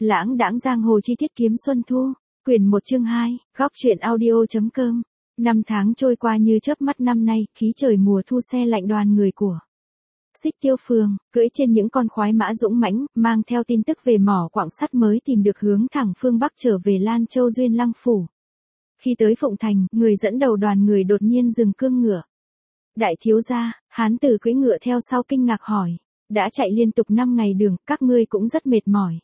Lãng đãng giang hồ chi tiết kiếm xuân thu, quyển 1 chương 2, góc truyện audio.com. Năm tháng trôi qua như chớp mắt năm nay, khí trời mùa thu xe lạnh đoàn người của Xích Tiêu Phường, cưỡi trên những con khoái mã dũng mãnh, mang theo tin tức về mỏ quặng sắt mới tìm được hướng thẳng phương Bắc trở về Lan Châu Duyên Lăng Phủ. Khi tới Phụng Thành, người dẫn đầu đoàn người đột nhiên dừng cương ngựa. Đại thiếu gia, hán tử cưỡi ngựa theo sau kinh ngạc hỏi, đã chạy liên tục 5 ngày đường, các ngươi cũng rất mệt mỏi.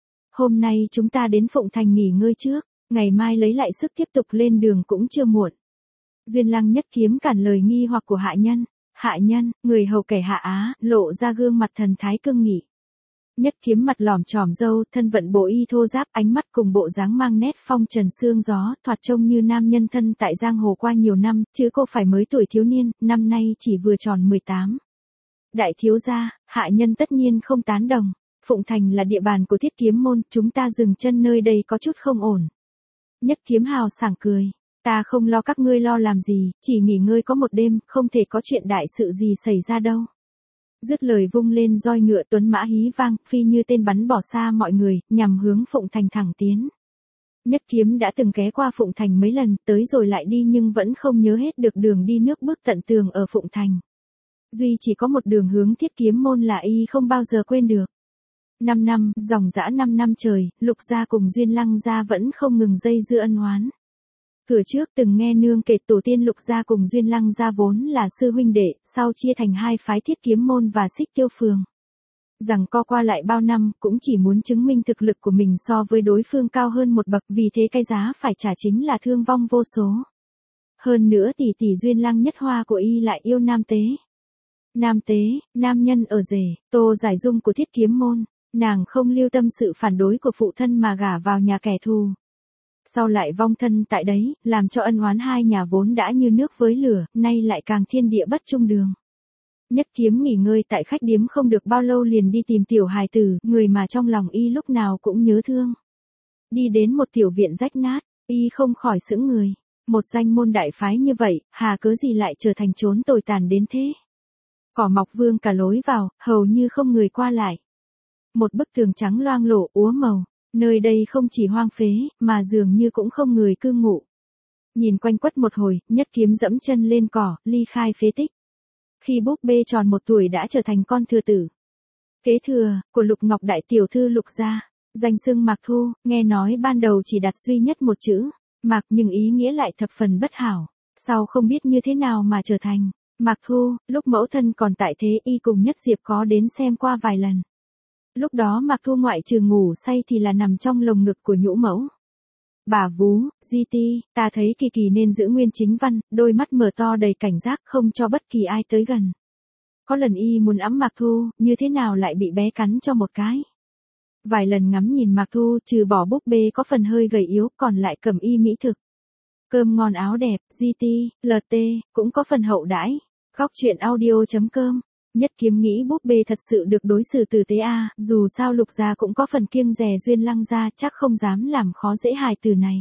Hôm nay chúng ta đến Phụng Thành nghỉ ngơi trước, ngày mai lấy lại sức tiếp tục lên đường cũng chưa muộn. Duyên Lăng Nhất Kiếm cản lời nghi hoặc của hạ nhân. Hạ nhân, người hầu kẻ Hạ Á, lộ ra gương mặt thần thái cương nghị. Nhất Kiếm mặt lỏm chòm râu, thân vận bộ y thô giáp, ánh mắt cùng bộ dáng mang nét phong trần sương gió, thoạt trông như nam nhân thân tại giang hồ qua nhiều năm, chứ cô phải mới tuổi thiếu niên, năm nay chỉ vừa tròn 18. Đại thiếu gia, hạ nhân tất nhiên không tán đồng. Phụng Thành là địa bàn của Thiết Kiếm môn, chúng ta dừng chân nơi đây có chút không ổn. Nhất Kiếm hào sảng cười. Ta không lo các ngươi lo làm gì, chỉ nghỉ ngơi có một đêm, không thể có chuyện đại sự gì xảy ra đâu. Dứt lời vung lên roi ngựa tuấn mã hí vang, phi như tên bắn bỏ xa mọi người, nhằm hướng Phụng Thành thẳng tiến. Nhất Kiếm đã từng ghé qua Phụng Thành mấy lần, tới rồi lại đi nhưng vẫn không nhớ hết được đường đi nước bước tận tường ở Phụng Thành. Duy chỉ có một đường hướng Thiết Kiếm môn là y không bao giờ quên được. 5 năm, dòng dã 5 năm trời, Lục gia cùng Duyên Lăng gia vẫn không ngừng dây dưa ân oán. Cửa trước từng nghe nương kể tổ tiên Lục gia cùng Duyên Lăng gia vốn là sư huynh đệ, sau chia thành hai phái Thiết Kiếm môn và Xích Tiêu Phường. Rằng co qua lại bao năm, cũng chỉ muốn chứng minh thực lực của mình so với đối phương cao hơn một bậc, vì thế cái giá phải trả chính là thương vong vô số. Hơn nữa tỷ tỷ Duyên Lăng Nhất Hoa của y lại yêu nam tế. Nam tế, nam nhân ở rể, Tô Giải Dung của Thiết Kiếm môn, nàng không lưu tâm sự phản đối của phụ thân mà gả vào nhà kẻ thù. Sau lại vong thân tại đấy, làm cho ân oán hai nhà vốn đã như nước với lửa, nay lại càng thiên địa bất chung đường. Nhất Kiếm nghỉ ngơi tại khách điếm không được bao lâu liền đi tìm tiểu hài tử, người mà trong lòng y lúc nào cũng nhớ thương. Đi đến một tiểu viện rách nát, y không khỏi sững người. Một danh môn đại phái như vậy, hà cớ gì lại trở thành chốn tồi tàn đến thế? Cỏ mọc vương cả lối vào, hầu như không người qua lại. Một bức tường trắng loang lổ úa màu. Nơi đây không chỉ hoang phế, mà dường như cũng không người cư ngụ. Nhìn quanh quất một hồi, Nhất Kiếm dẫm chân lên cỏ, ly khai phế tích. Khi búp bê tròn 1 tuổi đã trở thành con thừa tử. Kế thừa, của Lục Ngọc đại tiểu thư Lục gia, danh xưng Mạc Thu, nghe nói ban đầu chỉ đặt duy nhất một chữ, Mạc nhưng ý nghĩa lại thập phần bất hảo. Sau không biết như thế nào mà trở thành Mạc Thu, lúc mẫu thân còn tại thế y cùng Nhất Diệp có đến xem qua vài lần. Lúc đó Mạc Thu ngoại trừ ngủ say thì là nằm trong lồng ngực của nhũ mẫu. Bà vú, Di Ti, ta thấy Kỳ Kỳ nên giữ nguyên chính văn, đôi mắt mở to đầy cảnh giác không cho bất kỳ ai tới gần. Có lần y muốn ẵm Mạc Thu, như thế nào lại bị bé cắn cho một cái. Vài lần ngắm nhìn Mạc Thu, trừ bỏ búp bê có phần hơi gầy yếu, còn lại cầm y mỹ thực. Cơm ngon áo đẹp, Di Ti, LT, cũng có phần hậu đãi. Góc truyện audio.com. Nhất Kiếm nghĩ búp bê thật sự được đối xử tử tế a, dù sao Lục gia cũng có phần kiêng dè Duyên Lăng gia, chắc không dám làm khó dễ hài tử này.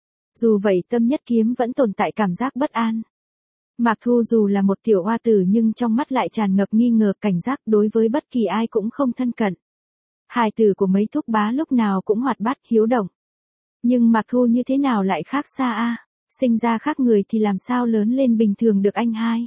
Dù vậy tâm Nhất Kiếm vẫn tồn tại cảm giác bất an. Mạc Thu dù là một tiểu oa tử nhưng trong mắt lại tràn ngập nghi ngờ, cảnh giác, đối với bất kỳ ai cũng không thân cận. Hài tử của mấy thúc bá lúc nào cũng hoạt bát, hiếu động. Nhưng Mạc Thu như thế nào lại khác xa a, sinh ra khác người thì làm sao lớn lên bình thường được anh hai.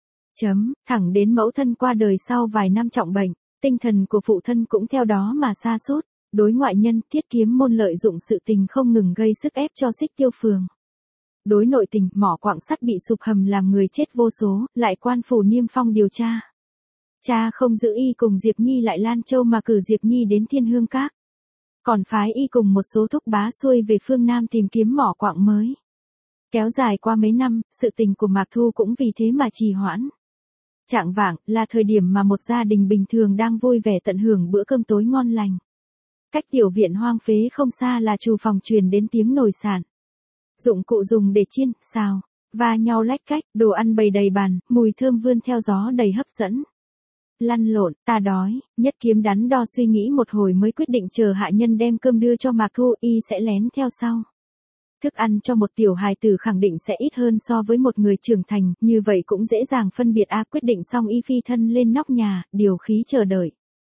Thẳng đến mẫu thân qua đời sau vài năm trọng bệnh, tinh thần của phụ thân cũng theo đó mà sa sút. Đối ngoại nhân, Thiết Kiếm môn lợi dụng sự tình không ngừng gây sức ép cho Xích Tiêu Phường. Đối nội tình, mỏ quặng sắt bị sụp hầm làm người chết vô số, lại quan phủ niêm phong điều tra. Cha không giữ y cùng Diệp Nhi lại Lan Châu mà cử Diệp Nhi đến Thiên Hương Các. Còn phái y cùng một số thúc bá xuôi về phương Nam tìm kiếm mỏ quặng mới. Kéo dài qua mấy năm, sự tình của Mạc Thu cũng vì thế mà trì hoãn. Chạng vạng, là thời điểm mà một gia đình bình thường đang vui vẻ tận hưởng bữa cơm tối ngon lành. Cách tiểu viện hoang phế không xa là trù phòng truyền đến tiếng nồi sạn. Dụng cụ dùng để chiên, xào, va nhau lách cách, đồ ăn bày đầy bàn, mùi thơm vươn theo gió đầy hấp dẫn. Lăn lộn, ta đói. Nhất Kiếm đắn đo suy nghĩ một hồi mới quyết định chờ hạ nhân đem cơm đưa cho Mạc Thu, y sẽ lén theo sau. Thức ăn cho một tiểu hài tử khẳng định sẽ ít hơn so với một người trưởng thành, như vậy cũng dễ dàng phân biệt quyết định xong y phi thân lên nóc nhà, điều khí chờ đợi.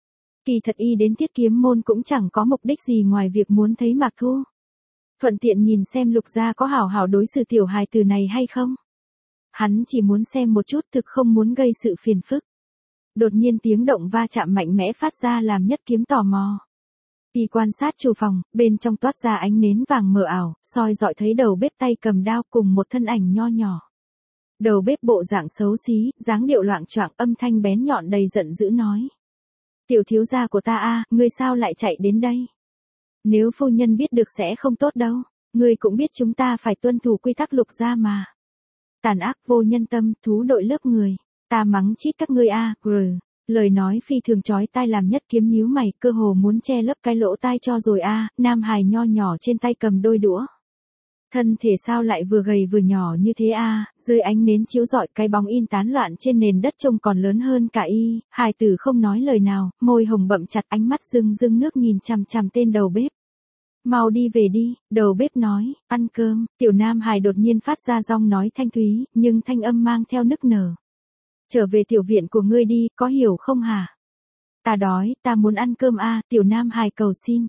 Kỳ thật y đến Tiết Kiếm Môn cũng chẳng có mục đích gì ngoài việc muốn thấy Mạc Thu. Thuận tiện nhìn xem Lục gia có hảo hảo đối xử tiểu hài tử này hay không. Hắn chỉ muốn xem một chút, thực không muốn gây sự phiền phức. Đột nhiên tiếng động va chạm mạnh mẽ phát ra làm Nhất Kiếm tò mò. Y quan sát chủ phòng, bên trong toát ra ánh nến vàng mờ ảo, soi dọi thấy đầu bếp tay cầm đao cùng một thân ảnh nho nhỏ. Đầu bếp bộ dạng xấu xí, dáng điệu loạng choạng, âm thanh bén nhọn đầy giận dữ nói. Tiểu thiếu gia của ta a, ngươi sao lại chạy đến đây? Nếu phu nhân biết được sẽ không tốt đâu, ngươi cũng biết chúng ta phải tuân thủ quy tắc Lục gia mà. Tàn ác vô nhân tâm, thú đội lớp người, ta mắng chít các ngươi a, lời nói phi thường chói tai làm Nhất Kiếm nhíu mày, cơ hồ muốn che lấp cái lỗ tai cho rồi a, nam hài nho nhỏ trên tay cầm đôi đũa. Thân thể sao lại vừa gầy vừa nhỏ như thế a, dưới ánh nến chiếu rọi cái bóng in tán loạn trên nền đất trông còn lớn hơn cả y, hài tử không nói lời nào, môi hồng bậm chặt, ánh mắt rưng rưng nước nhìn chằm chằm tên đầu bếp. Mau đi về đi, đầu bếp nói, ăn cơm, tiểu nam hài đột nhiên phát ra giọng nói thanh thúy, nhưng thanh âm mang theo nức nở. Trở về tiểu viện của ngươi đi, có hiểu không hả? Ta đói, ta muốn ăn cơm a, tiểu nam hài cầu xin.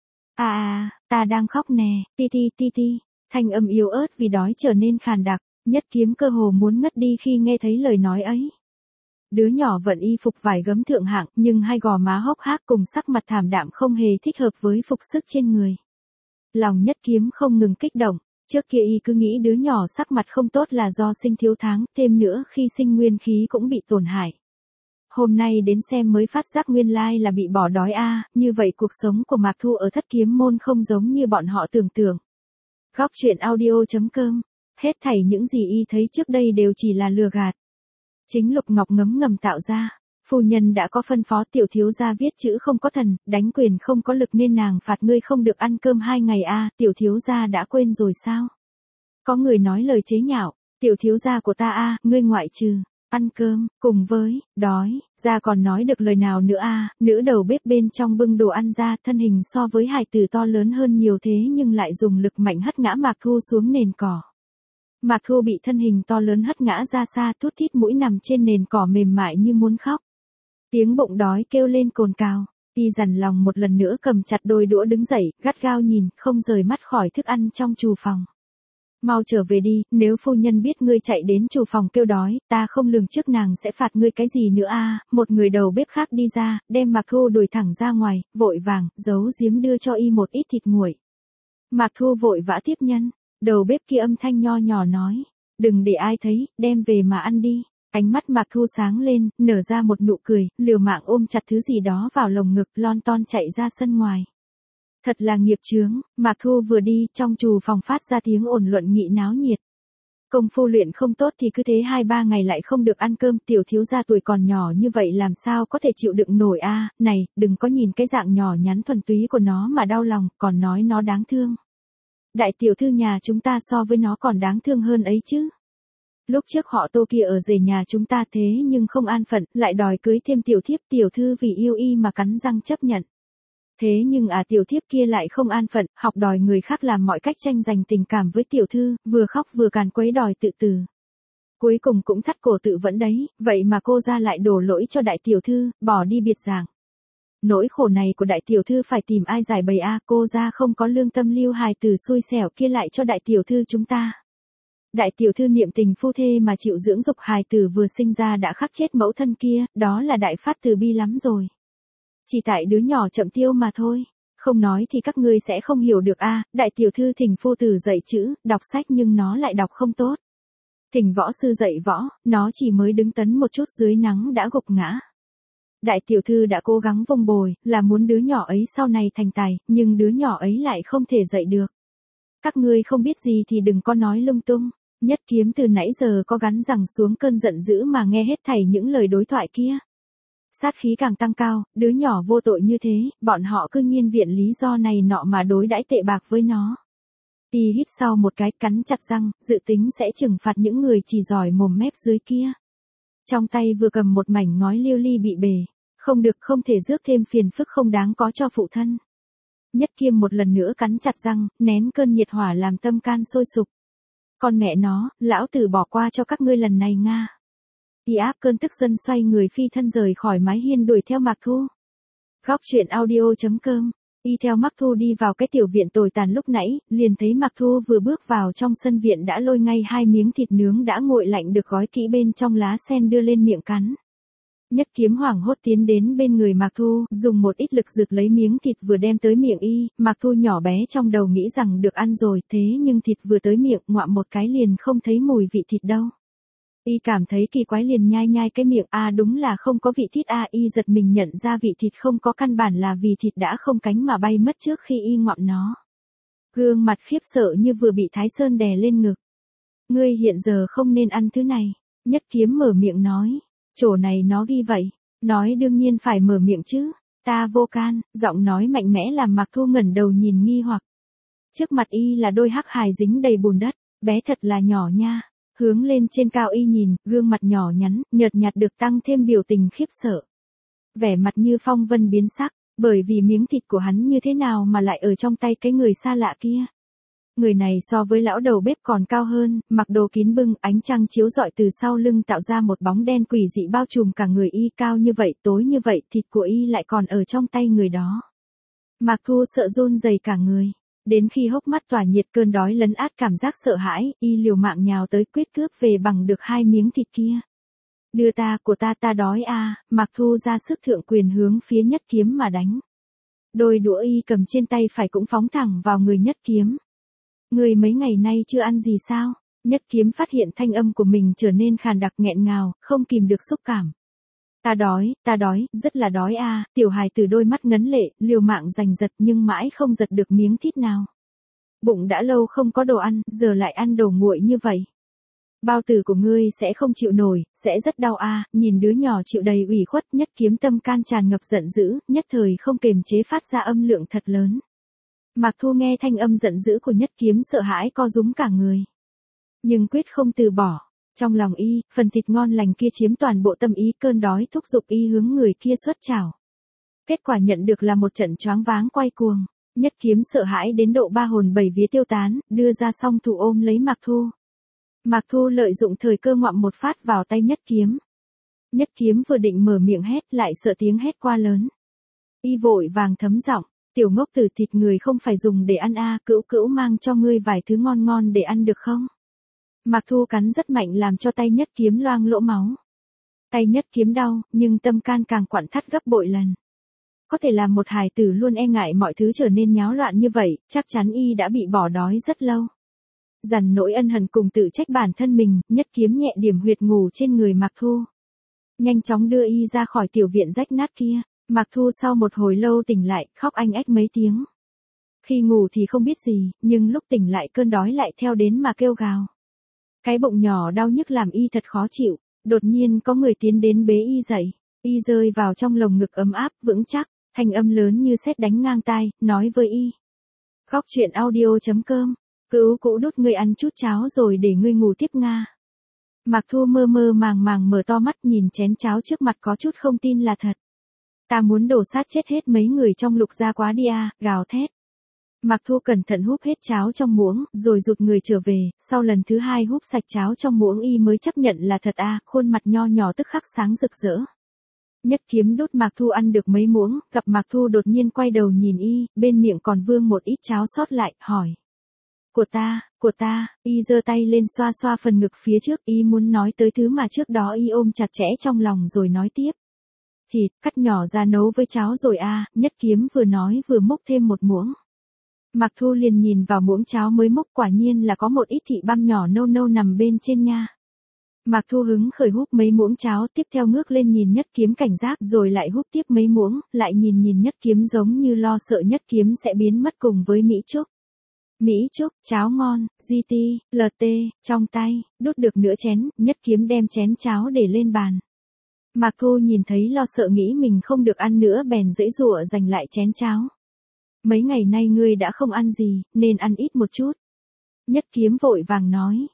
Ta đang khóc nè, ti ti ti ti, thanh âm yếu ớt vì đói trở nên khàn đặc, Nhất Kiếm cơ hồ muốn ngất đi khi nghe thấy lời nói ấy. Đứa nhỏ vận y phục vải gấm thượng hạng, nhưng hai gò má hốc hác cùng sắc mặt thảm đạm không hề thích hợp với phục sức trên người. Lòng Nhất Kiếm không ngừng kích động, trước kia y cứ nghĩ đứa nhỏ sắc mặt không tốt là do sinh thiếu tháng, thêm nữa khi sinh nguyên khí cũng bị tổn hại. Hôm nay đến xem mới phát giác nguyên lai là bị bỏ đói a, như vậy cuộc sống của Mạc Thu ở Thất Kiếm Môn không giống như bọn họ tưởng tượng. Góc truyện audio.com, hết thảy những gì y thấy trước đây đều chỉ là lừa gạt. Chính Lục Ngọc ngấm ngầm tạo ra. Phu nhân đã có phân phó tiểu thiếu gia viết chữ không có thần, đánh quyền không có lực nên nàng phạt ngươi không được ăn cơm 2 ngày a, tiểu thiếu gia đã quên rồi sao? Có người nói lời chế nhạo, tiểu thiếu gia của ta a, ngươi ngoại trừ ăn cơm cùng với đói, ra còn nói được lời nào nữa a? Nữ đầu bếp bên trong bưng đồ ăn ra, thân hình so với hài tử to lớn hơn nhiều thế nhưng lại dùng lực mạnh hất ngã Mạc Thu xuống nền cỏ. Mạc Thu bị thân hình to lớn hất ngã ra xa, thút thít mũi nằm trên nền cỏ mềm mại như muốn khóc. Tiếng bụng đói kêu lên cồn cào, y dằn lòng một lần nữa cầm chặt đôi đũa đứng dậy, gắt gao nhìn, không rời mắt khỏi thức ăn trong trù phòng. Mau trở về đi, nếu phu nhân biết ngươi chạy đến trù phòng kêu đói, ta không lường trước nàng sẽ phạt ngươi cái gì nữa a. Một người đầu bếp khác đi ra, đem Mạc Thu đuổi thẳng ra ngoài, vội vàng, giấu giếm đưa cho y một ít thịt nguội. Mạc Thu vội vã tiếp nhân, đầu bếp kia âm thanh nho nhỏ nói, đừng để ai thấy, đem về mà ăn đi. Ánh mắt Mạc Thu sáng lên, nở ra một nụ cười, liều mạng ôm chặt thứ gì đó vào lồng ngực, lon ton chạy ra sân ngoài. Thật là nghiệp chướng, Mạc Thu vừa đi, trong trù phòng phát ra tiếng ồn luận nghị náo nhiệt. Công phu luyện không tốt thì cứ thế 2-3 ngày lại không được ăn cơm, tiểu thiếu gia tuổi còn nhỏ như vậy làm sao có thể chịu đựng nổi a, này, đừng có nhìn cái dạng nhỏ nhắn thuần túy của nó mà đau lòng, còn nói nó đáng thương. Đại tiểu thư nhà chúng ta so với nó còn đáng thương hơn ấy chứ. Lúc trước họ Tô kia ở rể nhà chúng ta thế nhưng không an phận, lại đòi cưới thêm tiểu thiếp, tiểu thư vì yêu y mà cắn răng chấp nhận. Thế nhưng tiểu thiếp kia lại không an phận, học đòi người khác làm mọi cách tranh giành tình cảm với tiểu thư, vừa khóc vừa càn quấy đòi tự tử. Cuối cùng cũng thắt cổ tự vẫn đấy, vậy mà cô ra lại đổ lỗi cho đại tiểu thư, bỏ đi biệt dạng. Nỗi khổ này của đại tiểu thư phải tìm ai giải bày a, cô ra không có lương tâm lưu hài tử xui xẻo kia lại cho đại tiểu thư chúng ta. Đại tiểu thư niệm tình phu thê mà chịu dưỡng dục hài tử vừa sinh ra đã khắc chết mẫu thân kia, đó là đại phát từ bi lắm rồi. Chỉ tại đứa nhỏ chậm tiêu mà thôi, không nói thì các ngươi sẽ không hiểu được a. Đại tiểu thư thỉnh phu tử dạy chữ, đọc sách nhưng nó lại đọc không tốt. Thỉnh võ sư dạy võ, nó chỉ mới đứng tấn một chút dưới nắng đã gục ngã. Đại tiểu thư đã cố gắng vung bồi, là muốn đứa nhỏ ấy sau này thành tài, nhưng đứa nhỏ ấy lại không thể dạy được. Các ngươi không biết gì thì đừng có nói lung tung. Nhất Kiếm từ nãy giờ có gắn rằng xuống cơn giận dữ mà nghe hết thảy những lời đối thoại kia. Sát khí càng tăng cao, đứa nhỏ vô tội như thế, bọn họ cứ nhiên viện lý do này nọ mà đối đãi tệ bạc với nó. Y hít sau một cái, cắn chặt răng, dự tính sẽ trừng phạt những người chỉ giỏi mồm mép dưới kia. Trong tay vừa cầm một mảnh ngói liêu ly bị bể, không được, không thể rước thêm phiền phức không đáng có cho phụ thân. Nhất Kiếm một lần nữa cắn chặt răng, nén cơn nhiệt hỏa làm tâm can sôi sục. Con mẹ nó, lão tử bỏ qua cho các ngươi lần này nga. Y áp cơn tức giận xoay người phi thân rời khỏi mái hiên đuổi theo Mạc Thu. Góc chuyện audio.com. Y theo Mạc Thu đi vào cái tiểu viện tồi tàn lúc nãy, liền thấy Mạc Thu vừa bước vào trong sân viện đã lôi ngay 2 miếng thịt nướng đã nguội lạnh được gói kỹ bên trong lá sen đưa lên miệng cắn. Nhất Kiếm hoảng hốt tiến đến bên người Mạc Thu, dùng một ít lực giật lấy miếng thịt vừa đem tới miệng y. Mạc Thu nhỏ bé trong đầu nghĩ rằng được ăn rồi, thế nhưng thịt vừa tới miệng ngoạm một cái liền không thấy mùi vị thịt đâu. Y cảm thấy kỳ quái liền nhai nhai cái miệng, đúng là không có vị thịt, y giật mình nhận ra vị thịt không có, căn bản là vì thịt đã không cánh mà bay mất trước khi y ngoạm nó. Gương mặt khiếp sợ như vừa bị Thái Sơn đè lên ngực. Ngươi hiện giờ không nên ăn thứ này. Nhất Kiếm mở miệng nói. Chỗ này nó ghi vậy. Nói đương nhiên phải mở miệng chứ. Ta vô can. Giọng nói mạnh mẽ làm Mạc Thu ngẩng đầu nhìn nghi hoặc. Trước mặt y là đôi hắc hài dính đầy bùn đất. Bé thật là nhỏ nha. Hướng lên trên cao y nhìn, gương mặt nhỏ nhắn, nhợt nhạt được tăng thêm biểu tình khiếp sợ. Vẻ mặt như phong vân biến sắc, bởi vì miếng thịt của hắn như thế nào mà lại ở trong tay cái người xa lạ kia. Người này so với lão đầu bếp còn cao hơn, mặc đồ kín bưng, ánh trăng chiếu rọi từ sau lưng tạo ra một bóng đen quỷ dị bao trùm cả người y, cao như vậy, tối như vậy, thịt của y lại còn ở trong tay người đó. Mạc Thu sợ run rẩy cả người. Đến khi hốc mắt tỏa nhiệt, cơn đói lấn át cảm giác sợ hãi, y liều mạng nhào tới quyết cướp về bằng được 2 miếng thịt kia. Đưa ta, của ta, ta đói Mạc Thu ra sức thượng quyền hướng phía Nhất Kiếm mà đánh. Đôi đũa y cầm trên tay phải cũng phóng thẳng vào người Nhất Kiếm. Người mấy ngày nay chưa ăn gì sao? Nhất Kiếm phát hiện thanh âm của mình trở nên khàn đặc nghẹn ngào, không kìm được xúc cảm. Ta đói, rất là đói tiểu hài từ đôi mắt ngấn lệ, liều mạng giành giật nhưng mãi không giật được miếng thịt nào. Bụng đã lâu không có đồ ăn, giờ lại ăn đồ nguội như vậy. Bao tử của ngươi sẽ không chịu nổi, sẽ rất đau nhìn đứa nhỏ chịu đầy ủy khuất. Nhất Kiếm tâm can tràn ngập giận dữ, nhất thời không kềm chế phát ra âm lượng thật lớn. Mạc Thu nghe thanh âm giận dữ của Nhất Kiếm sợ hãi co rúm cả người. Nhưng quyết không từ bỏ. Trong lòng y, phần thịt ngon lành kia chiếm toàn bộ tâm ý, cơn đói thúc giục y hướng người kia xuất chảo. Kết quả nhận được là một trận choáng váng quay cuồng. Nhất Kiếm sợ hãi đến độ 3 hồn 7 vía tiêu tán, đưa ra song thủ ôm lấy Mạc Thu. Mạc Thu lợi dụng thời cơ ngoạm một phát vào tay Nhất Kiếm. Nhất Kiếm vừa định mở miệng hét lại sợ tiếng hét quá lớn. Y vội vàng thấm giọng, tiểu ngốc tử, thịt người không phải dùng để ăn cữu cữu mang cho ngươi vài thứ ngon ngon để ăn được không? Mạc Thu cắn rất mạnh làm cho tay Nhất Kiếm loang lỗ máu. Tay Nhất Kiếm đau, nhưng tâm can càng quặn thắt gấp bội lần. Có thể làm một hài tử luôn e ngại mọi thứ trở nên nháo loạn như vậy, chắc chắn y đã bị bỏ đói rất lâu. Dằn nỗi ân hận cùng tự trách bản thân mình, Nhất Kiếm nhẹ điểm huyệt ngủ trên người Mạc Thu. Nhanh chóng đưa y ra khỏi tiểu viện rách nát kia. Mạc Thu sau một hồi lâu tỉnh lại, khóc anh ếch mấy tiếng. Khi ngủ thì không biết gì, nhưng lúc tỉnh lại cơn đói lại theo đến mà kêu gào. Cái bụng nhỏ đau nhức làm y thật khó chịu, đột nhiên có người tiến đến bế y dậy, y rơi vào trong lồng ngực ấm áp, vững chắc, thanh âm lớn như sét đánh ngang tai, nói với y. Góc chuyện audio.com, cữu cữu đút ngươi ăn chút cháo rồi để ngươi ngủ tiếp nga. Mạc Thu mơ mơ màng màng mở to mắt nhìn chén cháo trước mặt có chút không tin là thật. Ta muốn đổ sát chết hết mấy người trong Lục gia quá đi gào thét. Mạc Thu cẩn thận húp hết cháo trong muỗng, rồi rụt người trở về, sau lần thứ 2 húp sạch cháo trong muỗng y mới chấp nhận là thật khuôn mặt nho nhỏ tức khắc sáng rực rỡ. Nhất Kiếm đút Mạc Thu ăn được mấy muỗng, gặp Mạc Thu đột nhiên quay đầu nhìn y, bên miệng còn vương một ít cháo sót lại, hỏi. Của ta, y giơ tay lên xoa xoa phần ngực phía trước, y muốn nói tới thứ mà trước đó y ôm chặt chẽ trong lòng rồi nói tiếp. Thịt, cắt nhỏ ra nấu với cháo rồi Nhất Kiếm vừa nói vừa múc thêm một muỗng. Mạc Thu liền nhìn vào muỗng cháo mới múc, quả nhiên là có một ít thị băm nhỏ nâu nâu nằm bên trên nha. Mạc Thu hứng khởi húp mấy muỗng cháo, tiếp theo ngước lên nhìn Nhất Kiếm cảnh giác, rồi lại húp tiếp mấy muỗng, lại nhìn Nhất Kiếm giống như lo sợ Nhất Kiếm sẽ biến mất cùng với Mỹ Trúc. Mỹ Trúc, cháo ngon, GT, LT, trong tay, đút được nửa chén, Nhất Kiếm đem chén cháo để lên bàn. Mạc Thu nhìn thấy lo sợ nghĩ mình không được ăn nữa bèn giãy giụa giành lại chén cháo. Mấy ngày nay ngươi đã không ăn gì, nên ăn ít một chút. Nhất Kiếm vội vàng nói.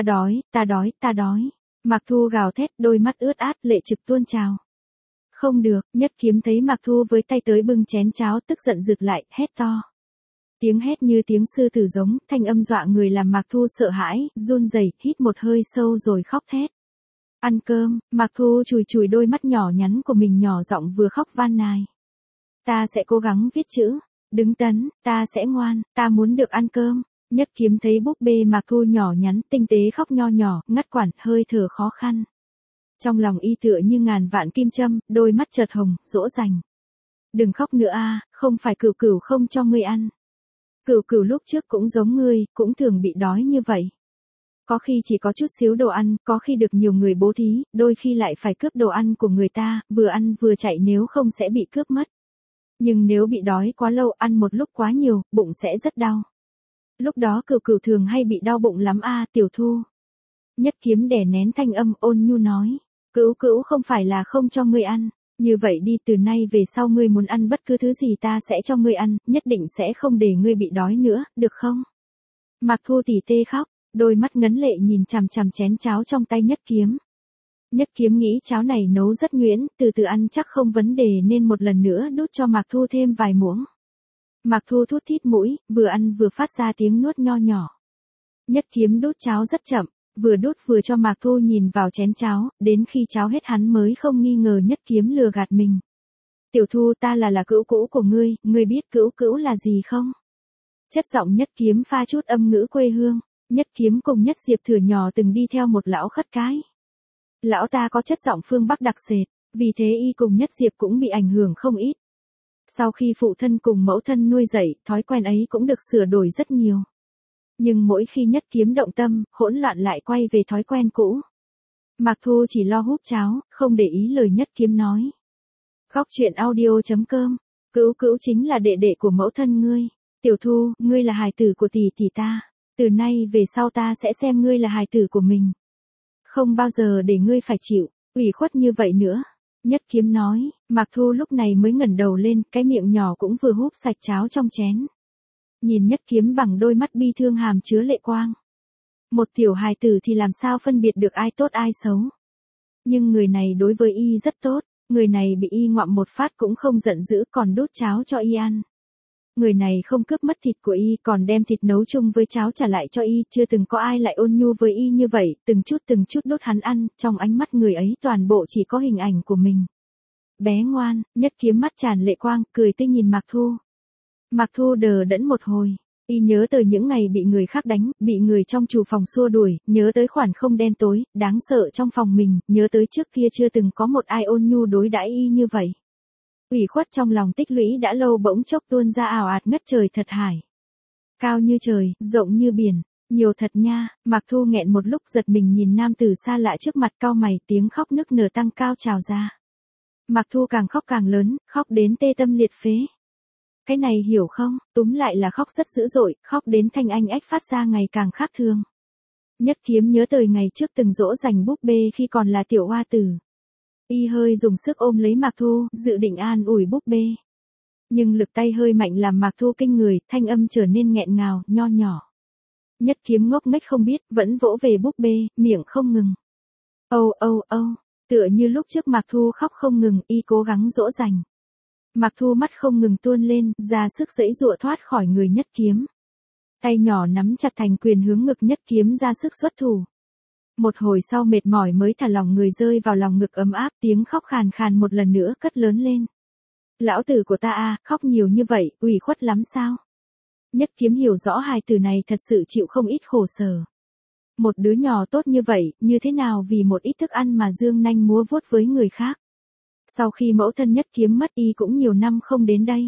Ta đói. Mạc Thu gào thét, đôi mắt ướt át, lệ trực tuôn trào. Không được, Nhất Kiếm thấy Mạc Thu với tay tới bưng chén cháo tức giận rực lại, hét to. Tiếng hét như tiếng sư tử giống, thanh âm dọa người làm Mạc Thu sợ hãi, run rẩy, hít một hơi sâu rồi khóc thét. Ăn cơm, Mạc Thu chùi chùi đôi mắt nhỏ nhắn của mình nhỏ giọng vừa khóc van nài. ta sẽ cố gắng viết chữ. Đứng tấn, ta sẽ ngoan, ta muốn được ăn cơm. Nhất Kiếm thấy búp bê Mạc Thu nhỏ nhắn, tinh tế khóc nho nhỏ, ngắt quãng, hơi thở khó khăn. Trong lòng y tựa như ngàn vạn kim châm, đôi mắt chợt hồng, dỗ dành. Đừng khóc nữa a, không phải Cửu Cửu không cho ngươi ăn. Cửu Cửu lúc trước cũng giống ngươi, cũng thường bị đói như vậy. Có khi chỉ có chút xíu đồ ăn, có khi được nhiều người bố thí, đôi khi lại phải cướp đồ ăn của người ta, vừa ăn vừa chạy nếu không sẽ bị cướp mất. Nhưng nếu bị đói quá lâu, ăn một lúc quá nhiều, bụng sẽ rất đau. Lúc đó Cửu Cửu thường hay bị đau bụng lắm a, Tiểu Thu. Nhất Kiếm đè nén thanh âm, ôn nhu nói, Cửu Cửu không phải là không cho ngươi ăn, như vậy đi, từ nay về sau ngươi muốn ăn bất cứ thứ gì ta sẽ cho ngươi ăn, nhất định sẽ không để ngươi bị đói nữa, được không? Mạc Thu tỉ tê khóc, đôi mắt ngấn lệ nhìn chằm chằm chén cháo trong tay Nhất Kiếm. Nhất Kiếm nghĩ cháo này nấu rất nhuyễn, từ từ ăn chắc không vấn đề nên một lần nữa đút cho Mạc Thu thêm vài muỗng. Mạc Thu thút thít mũi, vừa ăn vừa phát ra tiếng nuốt nho nhỏ. Nhất Kiếm đút cháo rất chậm, vừa đút vừa cho Mạc Thu nhìn vào chén cháo, đến khi cháo hết hắn mới không nghi ngờ Nhất Kiếm lừa gạt mình. Tiểu Thu, ta là Cửu Cửu của ngươi biết Cửu Cửu là gì không? Chất giọng Nhất Kiếm pha chút âm ngữ quê hương. Nhất Kiếm cùng Nhất Diệp Thừa nhỏ từng đi theo một lão khất cái. Lão ta có chất giọng phương Bắc đặc sệt, vì thế y cùng Nhất Diệp cũng bị ảnh hưởng không ít. Sau khi phụ thân cùng mẫu thân nuôi dạy, thói quen ấy cũng được sửa đổi rất nhiều. Nhưng mỗi khi Nhất Kiếm động tâm, hỗn loạn lại quay về thói quen cũ. Mạc Thu chỉ lo húp cháo, không để ý lời Nhất Kiếm nói. Góc truyện audio.com, Cửu Cửu chính là đệ đệ của mẫu thân ngươi. Tiểu Thu, ngươi là hài tử của tỷ tỷ ta. Từ nay về sau ta sẽ xem ngươi là hài tử của mình. Không bao giờ để ngươi phải chịu ủy khuất như vậy nữa. Nhất Kiếm nói, Mạc Thu lúc này mới ngẩng đầu lên, cái miệng nhỏ cũng vừa húp sạch cháo trong chén. Nhìn Nhất Kiếm bằng đôi mắt bi thương hàm chứa lệ quang. Một tiểu hài tử thì làm sao phân biệt được ai tốt ai xấu. Nhưng người này đối với y rất tốt, người này bị y ngoạm một phát cũng không giận dữ còn đút cháo cho y ăn. Người này không cướp mất thịt của y còn đem thịt nấu chung với cháo trả lại cho y, chưa từng có ai lại ôn nhu với y như vậy, từng chút đút hắn ăn, trong ánh mắt người ấy toàn bộ chỉ có hình ảnh của mình. Bé ngoan, Nhất Kiếm mắt tràn lệ quang, cười tươi nhìn Mạc Thu. Mạc Thu đờ đẫn một hồi, y nhớ tới những ngày bị người khác đánh, bị người trong chủ phòng xua đuổi, nhớ tới khoản không đen tối, đáng sợ trong phòng mình, nhớ tới trước kia chưa từng có một ai ôn nhu đối đãi y như vậy. Ủy khuất trong lòng tích lũy đã lâu bỗng chốc tuôn ra ào ạt ngất trời thật hải. Cao như trời, rộng như biển, nhiều thật nha. Mạc Thu nghẹn một lúc giật mình nhìn nam tử xa lạ trước mặt, cau mày, tiếng khóc nức nở tăng cao trào ra. Mạc Thu càng khóc càng lớn, khóc đến tê tâm liệt phế. Cái này hiểu không, túm lại là khóc rất dữ dội, khóc đến thanh anh ếch phát ra ngày càng khác thường. Nhất Kiếm nhớ tới ngày trước từng dỗ dành búp bê khi còn là tiểu hoa tử. Y hơi dùng sức ôm lấy Mạc Thu, dự định an ủi búp bê. Nhưng lực tay hơi mạnh làm Mạc Thu kinh người, thanh âm trở nên nghẹn ngào, nho nhỏ. Nhất Kiếm ngốc nghếch không biết, vẫn vỗ về búp bê, miệng không ngừng. Âu âu âu, tựa như lúc trước Mạc Thu khóc không ngừng, y cố gắng dỗ dành. Mạc Thu mắt không ngừng tuôn lên, ra sức giãy giụa thoát khỏi người Nhất Kiếm. Tay nhỏ nắm chặt thành quyền hướng ngực Nhất Kiếm ra sức xuất thủ. Một hồi sau mệt mỏi mới thả lòng người rơi vào lòng ngực ấm áp, tiếng khóc khàn khàn một lần nữa cất lớn lên. Lão tử của ta a, khóc nhiều như vậy, ủy khuất lắm sao? Nhất Kiếm hiểu rõ hài tử này thật sự chịu không ít khổ sở. Một đứa nhỏ tốt như vậy, như thế nào vì một ít thức ăn mà dương nanh múa vuốt với người khác. Sau khi mẫu thân Nhất Kiếm mất y cũng nhiều năm không đến đây.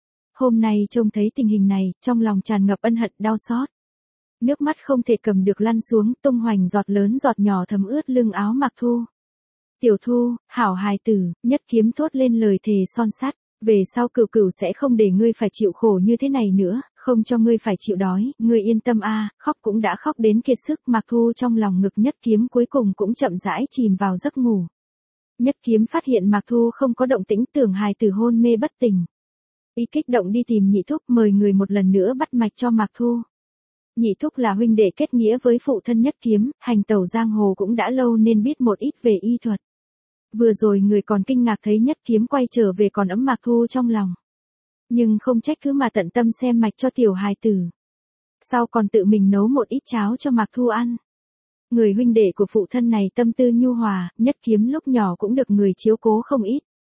Hôm nay trông thấy tình hình này, trong lòng tràn ngập ân hận đau xót. Nước mắt không thể cầm được lăn xuống, tung hoành giọt lớn giọt nhỏ thấm ướt lưng áo Mạc Thu. Tiểu Thu, hảo hài tử, Nhất Kiếm thốt lên lời thề son sắt. Về sau Cửu Cửu sẽ không để ngươi phải chịu khổ như thế này nữa, không cho ngươi phải chịu đói, ngươi yên tâm a. Khóc cũng đã khóc đến kiệt sức, Mạc Thu trong lòng ngực Nhất Kiếm cuối cùng cũng chậm rãi chìm vào giấc ngủ. Nhất Kiếm phát hiện Mạc Thu không có động tĩnh, tưởng hài tử hôn mê bất tỉnh. Y kích động đi tìm Nhị Thúc, mời người một lần nữa bắt mạch cho Mạc Thu. Nhị Thúc là huynh đệ kết nghĩa với phụ thân Nhất Kiếm, hành tẩu giang hồ cũng đã lâu nên biết một ít về y thuật. Vừa rồi người còn kinh ngạc thấy Nhất Kiếm quay trở về còn ấm Mạc Thu trong lòng. Nhưng không trách cứ mà tận tâm xem mạch cho tiểu hài tử. Sau còn tự mình nấu một ít cháo cho Mạc Thu ăn. Người huynh đệ của phụ thân này tâm tư nhu hòa, Nhất Kiếm lúc nhỏ cũng được người chiếu cố không ít.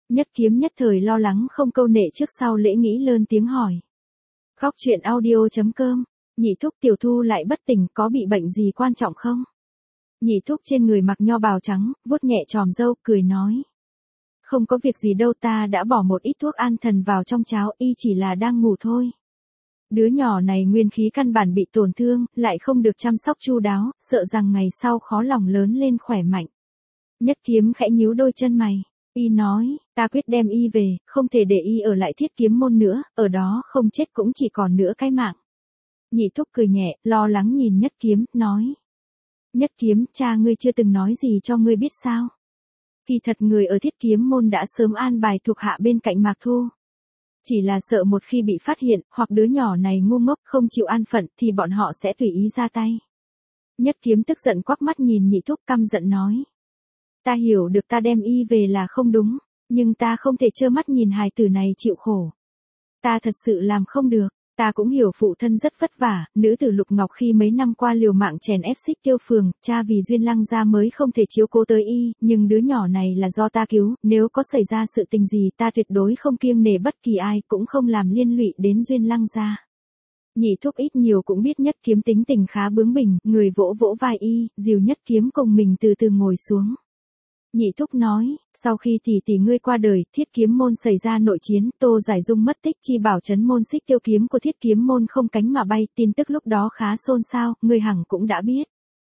Nhất Kiếm nhất thời lo lắng không câu nệ trước sau lễ nghĩ lớn tiếng hỏi. Góc truyện audio.com, Nhị thúc Tiểu Thu lại bất tỉnh, có bị bệnh gì quan trọng không? Nhị thúc trên người mặc nho bào trắng, vuốt nhẹ chòm râu, cười nói. Không có việc gì đâu, ta đã bỏ một ít thuốc an thần vào trong cháo, y chỉ là đang ngủ thôi. Đứa nhỏ này nguyên khí căn bản bị tổn thương, lại không được chăm sóc chu đáo, sợ rằng ngày sau khó lòng lớn lên khỏe mạnh. Nhất Kiếm khẽ nhíu đôi chân mày. Y nói, ta quyết đem y về, không thể để y ở lại Thiết Kiếm môn nữa, ở đó không chết cũng chỉ còn nửa cái mạng. Nhị thúc cười nhẹ, lo lắng nhìn Nhất Kiếm, nói. Nhất Kiếm, cha ngươi chưa từng nói gì cho ngươi biết sao? Kỳ thật người ở Thiết Kiếm môn đã sớm an bài thuộc hạ bên cạnh Mạc Thu. Chỉ là sợ một khi bị phát hiện, hoặc đứa nhỏ này ngu ngốc không chịu an phận thì bọn họ sẽ tùy ý ra tay. Nhất Kiếm tức giận quắc mắt nhìn nhị thúc căm giận nói. Ta hiểu được ta đem y về là không đúng, nhưng ta không thể trơ mắt nhìn hài tử này chịu khổ. Ta thật sự làm không được, ta cũng hiểu phụ thân rất vất vả, nữ tử Lục Ngọc khi mấy năm qua liều mạng chèn ép Xích Tiêu Phường, cha vì Duyên Lăng gia mới không thể chiếu cố tới y, nhưng đứa nhỏ này là do ta cứu, nếu có xảy ra sự tình gì ta tuyệt đối không kiêng nể bất kỳ ai, cũng không làm liên lụy đến Duyên Lăng gia. Nhị thúc ít nhiều cũng biết Nhất Kiếm tính tình khá bướng bỉnh, người vỗ vỗ vai y, dìu Nhất Kiếm cùng mình từ từ ngồi xuống. Nhị thúc nói, sau khi tỷ ngươi qua đời, Thiết Kiếm môn xảy ra nội chiến, Tô Giải Dung mất tích, chi bảo trấn môn Xích Tiêu kiếm của Thiết Kiếm môn không cánh mà bay, tin tức lúc đó khá xôn xao, ngươi hẳn cũng đã biết.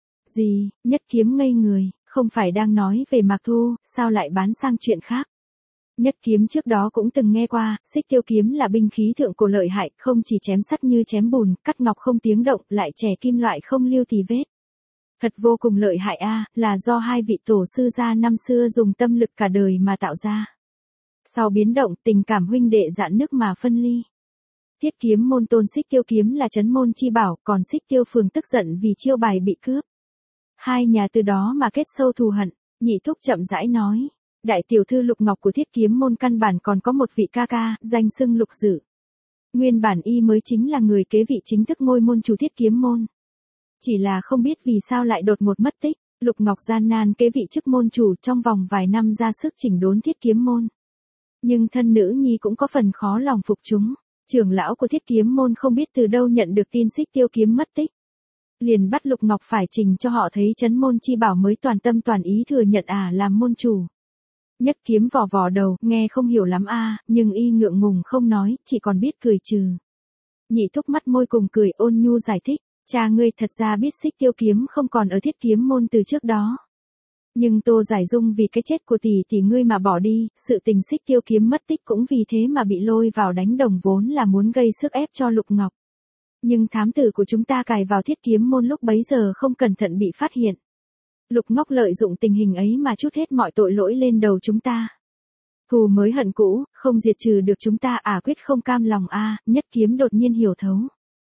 Gì? Nhất Kiếm ngây người, không phải đang nói về Mạc Thu, sao lại bán sang chuyện khác? Nhất Kiếm trước đó cũng từng nghe qua, Xích Tiêu kiếm là binh khí thượng cổ lợi hại, không chỉ chém sắt như chém bùn, cắt ngọc không tiếng động, lại chẻ kim loại không lưu tì vết. Thật vô cùng lợi hại a, là do hai vị tổ sư gia năm xưa dùng tâm lực cả đời mà tạo ra. Sau biến động, tình cảm huynh đệ rạn nứt mà phân ly. Thiết Kiếm môn tôn Xích Tiêu kiếm là trấn môn chi bảo, còn Xích Tiêu Phường tức giận vì chiêu bài bị cướp. Hai nhà từ đó mà kết sâu thù hận, nhị thúc chậm rãi nói. Đại tiểu thư Lục Ngọc của Thiết Kiếm môn căn bản còn có một vị ca ca, danh xưng Lục Dự. Nguyên bản y mới chính là người kế vị chính thức ngôi môn chủ Thiết Kiếm môn. Chỉ là không biết vì sao lại đột ngột mất tích, Lục Ngọc gian nan kế vị chức môn chủ trong vòng vài năm ra sức chỉnh đốn Thiết Kiếm môn. Nhưng thân nữ nhi cũng có phần khó lòng phục chúng, trưởng lão của Thiết Kiếm môn không biết từ đâu nhận được tin Xích Tiêu kiếm mất tích. Liền bắt Lục Ngọc phải trình cho họ thấy trấn môn chi bảo mới toàn tâm toàn ý thừa nhận làm môn chủ. Nhất Kiếm vò vò đầu, nghe không hiểu lắm nhưng y ngượng ngùng không nói, chỉ còn biết cười trừ. Nhị thúc mắt môi cùng cười ôn nhu giải thích. Cha ngươi thật ra biết Xích Tiêu kiếm không còn ở Thiết Kiếm môn từ trước đó. Nhưng Tô Giải Dung vì cái chết của tỷ ngươi mà bỏ đi, sự tình Xích Tiêu kiếm mất tích cũng vì thế mà bị lôi vào đánh đồng vốn là muốn gây sức ép cho Lục Ngọc. Nhưng thám tử của chúng ta cài vào Thiết Kiếm môn lúc bấy giờ không cẩn thận bị phát hiện. Lục Ngọc lợi dụng tình hình ấy mà trút hết mọi tội lỗi lên đầu chúng ta. Thù mới hận cũ, không diệt trừ được chúng ta quyết không cam lòng Nhất Kiếm đột nhiên hiểu thấu.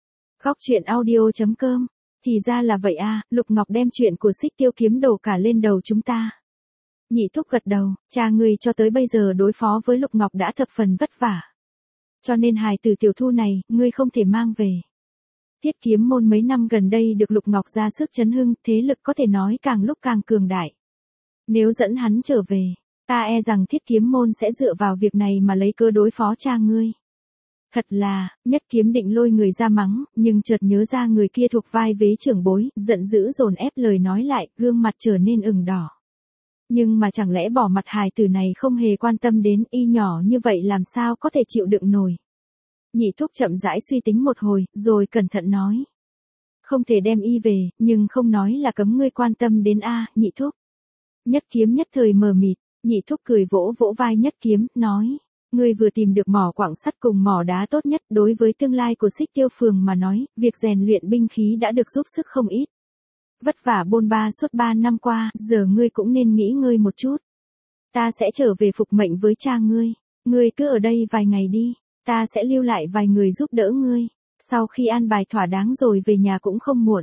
Góc truyện audio.com, thì ra là vậy Lục Ngọc đem chuyện của Xích Tiêu kiếm đổ cả lên đầu chúng ta. Nhị thúc gật đầu, cha ngươi cho tới bây giờ đối phó với Lục Ngọc đã thập phần vất vả. Cho nên hài tử Tiểu Thu này, ngươi không thể mang về. Thiết Kiếm môn mấy năm gần đây được Lục Ngọc ra sức chấn hưng, thế lực có thể nói càng lúc càng cường đại. Nếu dẫn hắn trở về, ta e rằng Thiết Kiếm môn sẽ dựa vào việc này mà lấy cơ đối phó cha ngươi. Thật là, Nhất Kiếm định lôi người ra mắng, nhưng chợt nhớ ra người kia thuộc vai vế trưởng bối, giận dữ dồn ép lời nói lại, gương mặt trở nên ửng đỏ. Nhưng mà chẳng lẽ bỏ mặt hài tử này không hề quan tâm đến y nhỏ như vậy làm sao có thể chịu đựng nổi. Nhị thúc chậm rãi suy tính một hồi, rồi cẩn thận nói. Không thể đem y về, nhưng không nói là cấm ngươi quan tâm đến nhị thúc. Nhất Kiếm nhất thời mờ mịt, nhị thúc cười vỗ vỗ vai Nhất Kiếm, nói. Ngươi vừa tìm được mỏ quặng sắt cùng mỏ đá tốt nhất, đối với tương lai của Xích Tiêu Phường mà nói, việc rèn luyện binh khí đã được giúp sức không ít. Vất vả bôn ba suốt 3 năm qua, giờ ngươi cũng nên nghỉ ngơi một chút. Ta sẽ trở về phục mệnh với cha ngươi, ngươi cứ ở đây vài ngày đi, ta sẽ lưu lại vài người giúp đỡ ngươi, sau khi an bài thỏa đáng rồi về nhà cũng không muộn.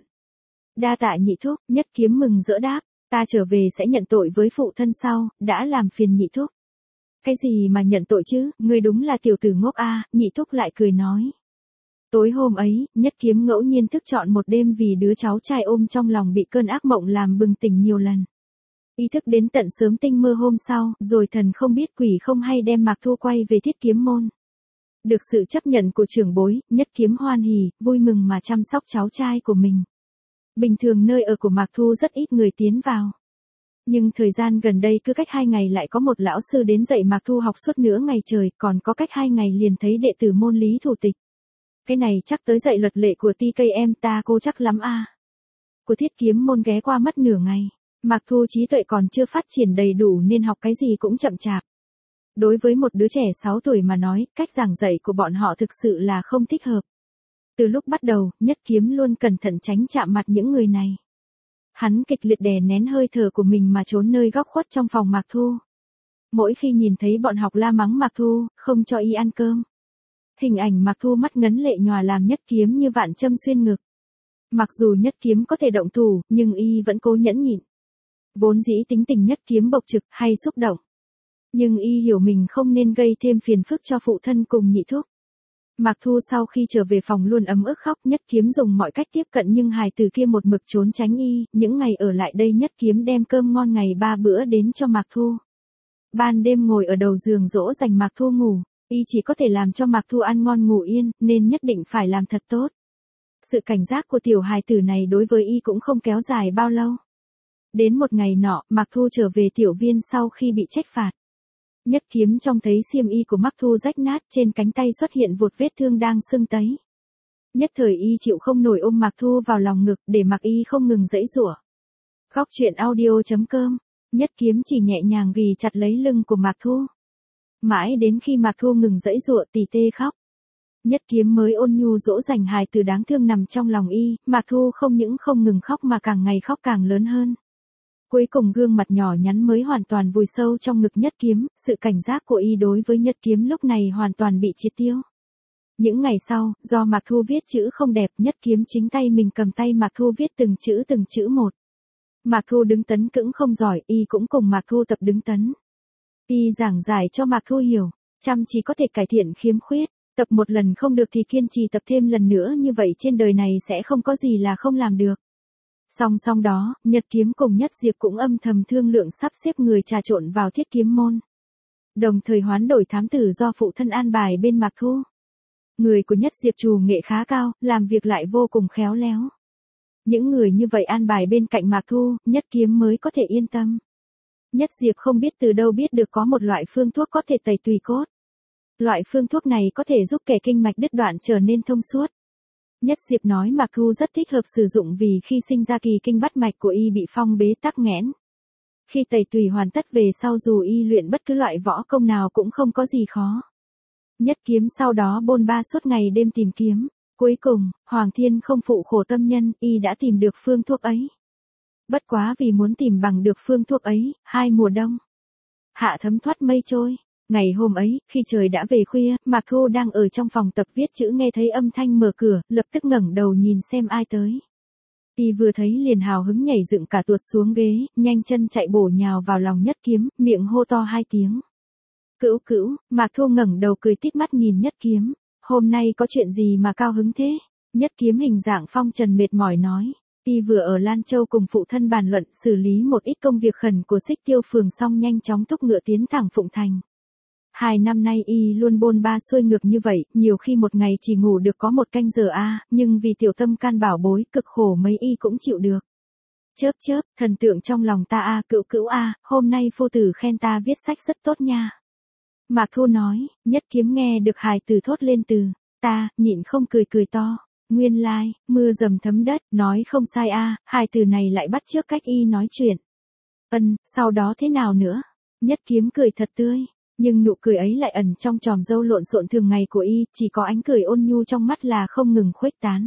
Đa tạ nhị thúc, Nhất Kiếm mừng rỡ đáp, ta trở về sẽ nhận tội với phụ thân sau, đã làm phiền nhị thúc. Cái gì mà nhận tội chứ, ngươi đúng là tiểu tử ngốc nhị thúc lại cười nói. Tối hôm ấy, Nhất Kiếm ngẫu nhiên thức trọn một đêm vì đứa cháu trai ôm trong lòng bị cơn ác mộng làm bừng tỉnh nhiều lần. Ý thức đến tận sớm tinh mơ hôm sau, rồi thần không biết quỷ không hay đem Mạc Thu quay về Thiết Kiếm môn. Được sự chấp nhận của trưởng bối, Nhất Kiếm hoan hỉ, vui mừng mà chăm sóc cháu trai của mình. Bình thường nơi ở của Mạc Thu rất ít người tiến vào. Nhưng thời gian gần đây cứ cách 2 ngày lại có một lão sư đến dạy Mạc Thu học suốt nửa ngày trời, còn có cách 2 ngày liền thấy đệ tử môn Lý Thủ Tịch. Cái này chắc tới dạy luật lệ của TKM ta cô chắc lắm a. Của Thiết Kiếm môn ghé qua mất nửa ngày. Mạc Thu trí tuệ còn chưa phát triển đầy đủ nên học cái gì cũng chậm chạp. Đối với một đứa trẻ 6 tuổi mà nói, cách giảng dạy của bọn họ thực sự là không thích hợp. Từ lúc bắt đầu, Nhất Kiếm luôn cẩn thận tránh chạm mặt những người này. Hắn kịch liệt đè nén hơi thở của mình mà trốn nơi góc khuất trong phòng Mạc Thu. Mỗi khi nhìn thấy bọn học la mắng Mạc Thu, không cho y ăn cơm. Hình ảnh Mạc Thu mắt ngấn lệ nhòa làm Nhất Kiếm như vạn châm xuyên ngực. Mặc dù Nhất Kiếm có thể động thủ, nhưng y vẫn cố nhẫn nhịn. Vốn dĩ tính tình Nhất Kiếm bộc trực hay xúc động. Nhưng y hiểu mình không nên gây thêm phiền phức cho phụ thân cùng nhị thúc. Mạc Thu sau khi trở về phòng luôn ấm ức khóc, Nhất Kiếm dùng mọi cách tiếp cận nhưng hài tử kia một mực trốn tránh y, những ngày ở lại đây Nhất Kiếm đem cơm ngon ngày 3 bữa đến cho Mạc Thu. Ban đêm ngồi ở đầu giường dỗ dành Mạc Thu ngủ, y chỉ có thể làm cho Mạc Thu ăn ngon ngủ yên, nên nhất định phải làm thật tốt. Sự cảnh giác của tiểu hài tử này đối với y cũng không kéo dài bao lâu. Đến một ngày nọ, Mạc Thu trở về tiểu viên sau khi bị trách phạt. Nhất Kiếm trông thấy xiêm y của Mạc Thu rách nát, trên cánh tay xuất hiện vột vết thương đang sưng tấy. Nhất thời y chịu không nổi ôm Mạc Thu vào lòng ngực để mặc y không ngừng giãy giụa. Góc truyện audio.com, Nhất Kiếm chỉ nhẹ nhàng ghì chặt lấy lưng của Mạc Thu. Mãi đến khi Mạc Thu ngừng giãy giụa tỉ tê khóc, Nhất Kiếm mới ôn nhu dỗ dành hài tử đáng thương nằm trong lòng y. Mạc Thu không những không ngừng khóc mà càng ngày khóc càng lớn hơn. Cuối cùng gương mặt nhỏ nhắn mới hoàn toàn vùi sâu trong ngực Nhất Kiếm, sự cảnh giác của y đối với Nhất Kiếm lúc này hoàn toàn bị triệt tiêu. Những ngày sau, do Mạc Thu viết chữ không đẹp, Nhất Kiếm chính tay mình cầm tay Mạc Thu viết từng chữ một. Mạc Thu đứng tấn cững không giỏi, y cũng cùng Mạc Thu tập đứng tấn. Y giảng giải cho Mạc Thu hiểu, chăm chỉ có thể cải thiện khiếm khuyết, tập một lần không được thì kiên trì tập thêm lần nữa, như vậy trên đời này sẽ không có gì là không làm được. Song song đó, Nhất Kiếm cùng Nhất Diệp cũng âm thầm thương lượng sắp xếp người trà trộn vào Thiết Kiếm môn. Đồng thời hoán đổi thám tử do phụ thân an bài bên Mạc Thu. Người của Nhất Diệp trù nghệ khá cao, làm việc lại vô cùng khéo léo. Những người như vậy an bài bên cạnh Mạc Thu, Nhất Kiếm mới có thể yên tâm. Nhất Diệp không biết từ đâu biết được có một loại phương thuốc có thể tẩy tùy cốt. Loại phương thuốc này có thể giúp kẻ kinh mạch đứt đoạn trở nên thông suốt. Nhất Diệp nói Mạc Thu rất thích hợp sử dụng vì khi sinh ra kỳ kinh bắt mạch của y bị phong bế tắc nghẽn. Khi tẩy tùy hoàn tất về sau dù y luyện bất cứ loại võ công nào cũng không có gì khó. Nhất Kiếm sau đó bôn ba suốt ngày đêm tìm kiếm. Cuối cùng, Hoàng Thiên không phụ khổ tâm nhân, y đã tìm được phương thuốc ấy. Bất quá vì muốn tìm bằng được phương thuốc ấy, 2 mùa đông hạ thấm thoát mây trôi. Ngày hôm ấy, khi trời đã về khuya, Mạc Thu đang ở trong phòng tập viết chữ nghe thấy âm thanh mở cửa, lập tức ngẩng đầu nhìn xem ai tới. Y vừa thấy liền hào hứng nhảy dựng cả tuột xuống ghế, nhanh chân chạy bổ nhào vào lòng Nhất Kiếm, miệng hô to 2 tiếng. Cữu cữu, Mạc Thu ngẩng đầu cười tít mắt nhìn Nhất Kiếm. Hôm nay có chuyện gì mà cao hứng thế? Nhất Kiếm hình dạng phong trần mệt mỏi nói. Y vừa ở Lan Châu cùng phụ thân bàn luận xử lý một ít công việc khẩn của Xích Tiêu phường xong nhanh chóng thúc ngựa tiến thẳng Phụng Thành. 2 năm nay y luôn bôn ba xuôi ngược như vậy, nhiều khi một ngày chỉ ngủ được có 1 canh giờ nhưng vì tiểu tâm can bảo bối, cực khổ mấy y cũng chịu được. Chớp chớp, thần tượng trong lòng ta cữu cữu hôm nay phu tử khen ta viết sách rất tốt nha. Mạc Thu nói, Nhất Kiếm nghe được hài tử thốt lên từ, ta, nhịn không cười cười to. Nguyên lai, mưa dầm thấm đất, nói không sai hài tử này lại bắt chước cách y nói chuyện. Sau đó thế nào nữa? Nhất Kiếm cười thật tươi. Nhưng nụ cười ấy lại ẩn trong tròm râu lộn xộn thường ngày của y, chỉ có ánh cười ôn nhu trong mắt là không ngừng khuếch tán.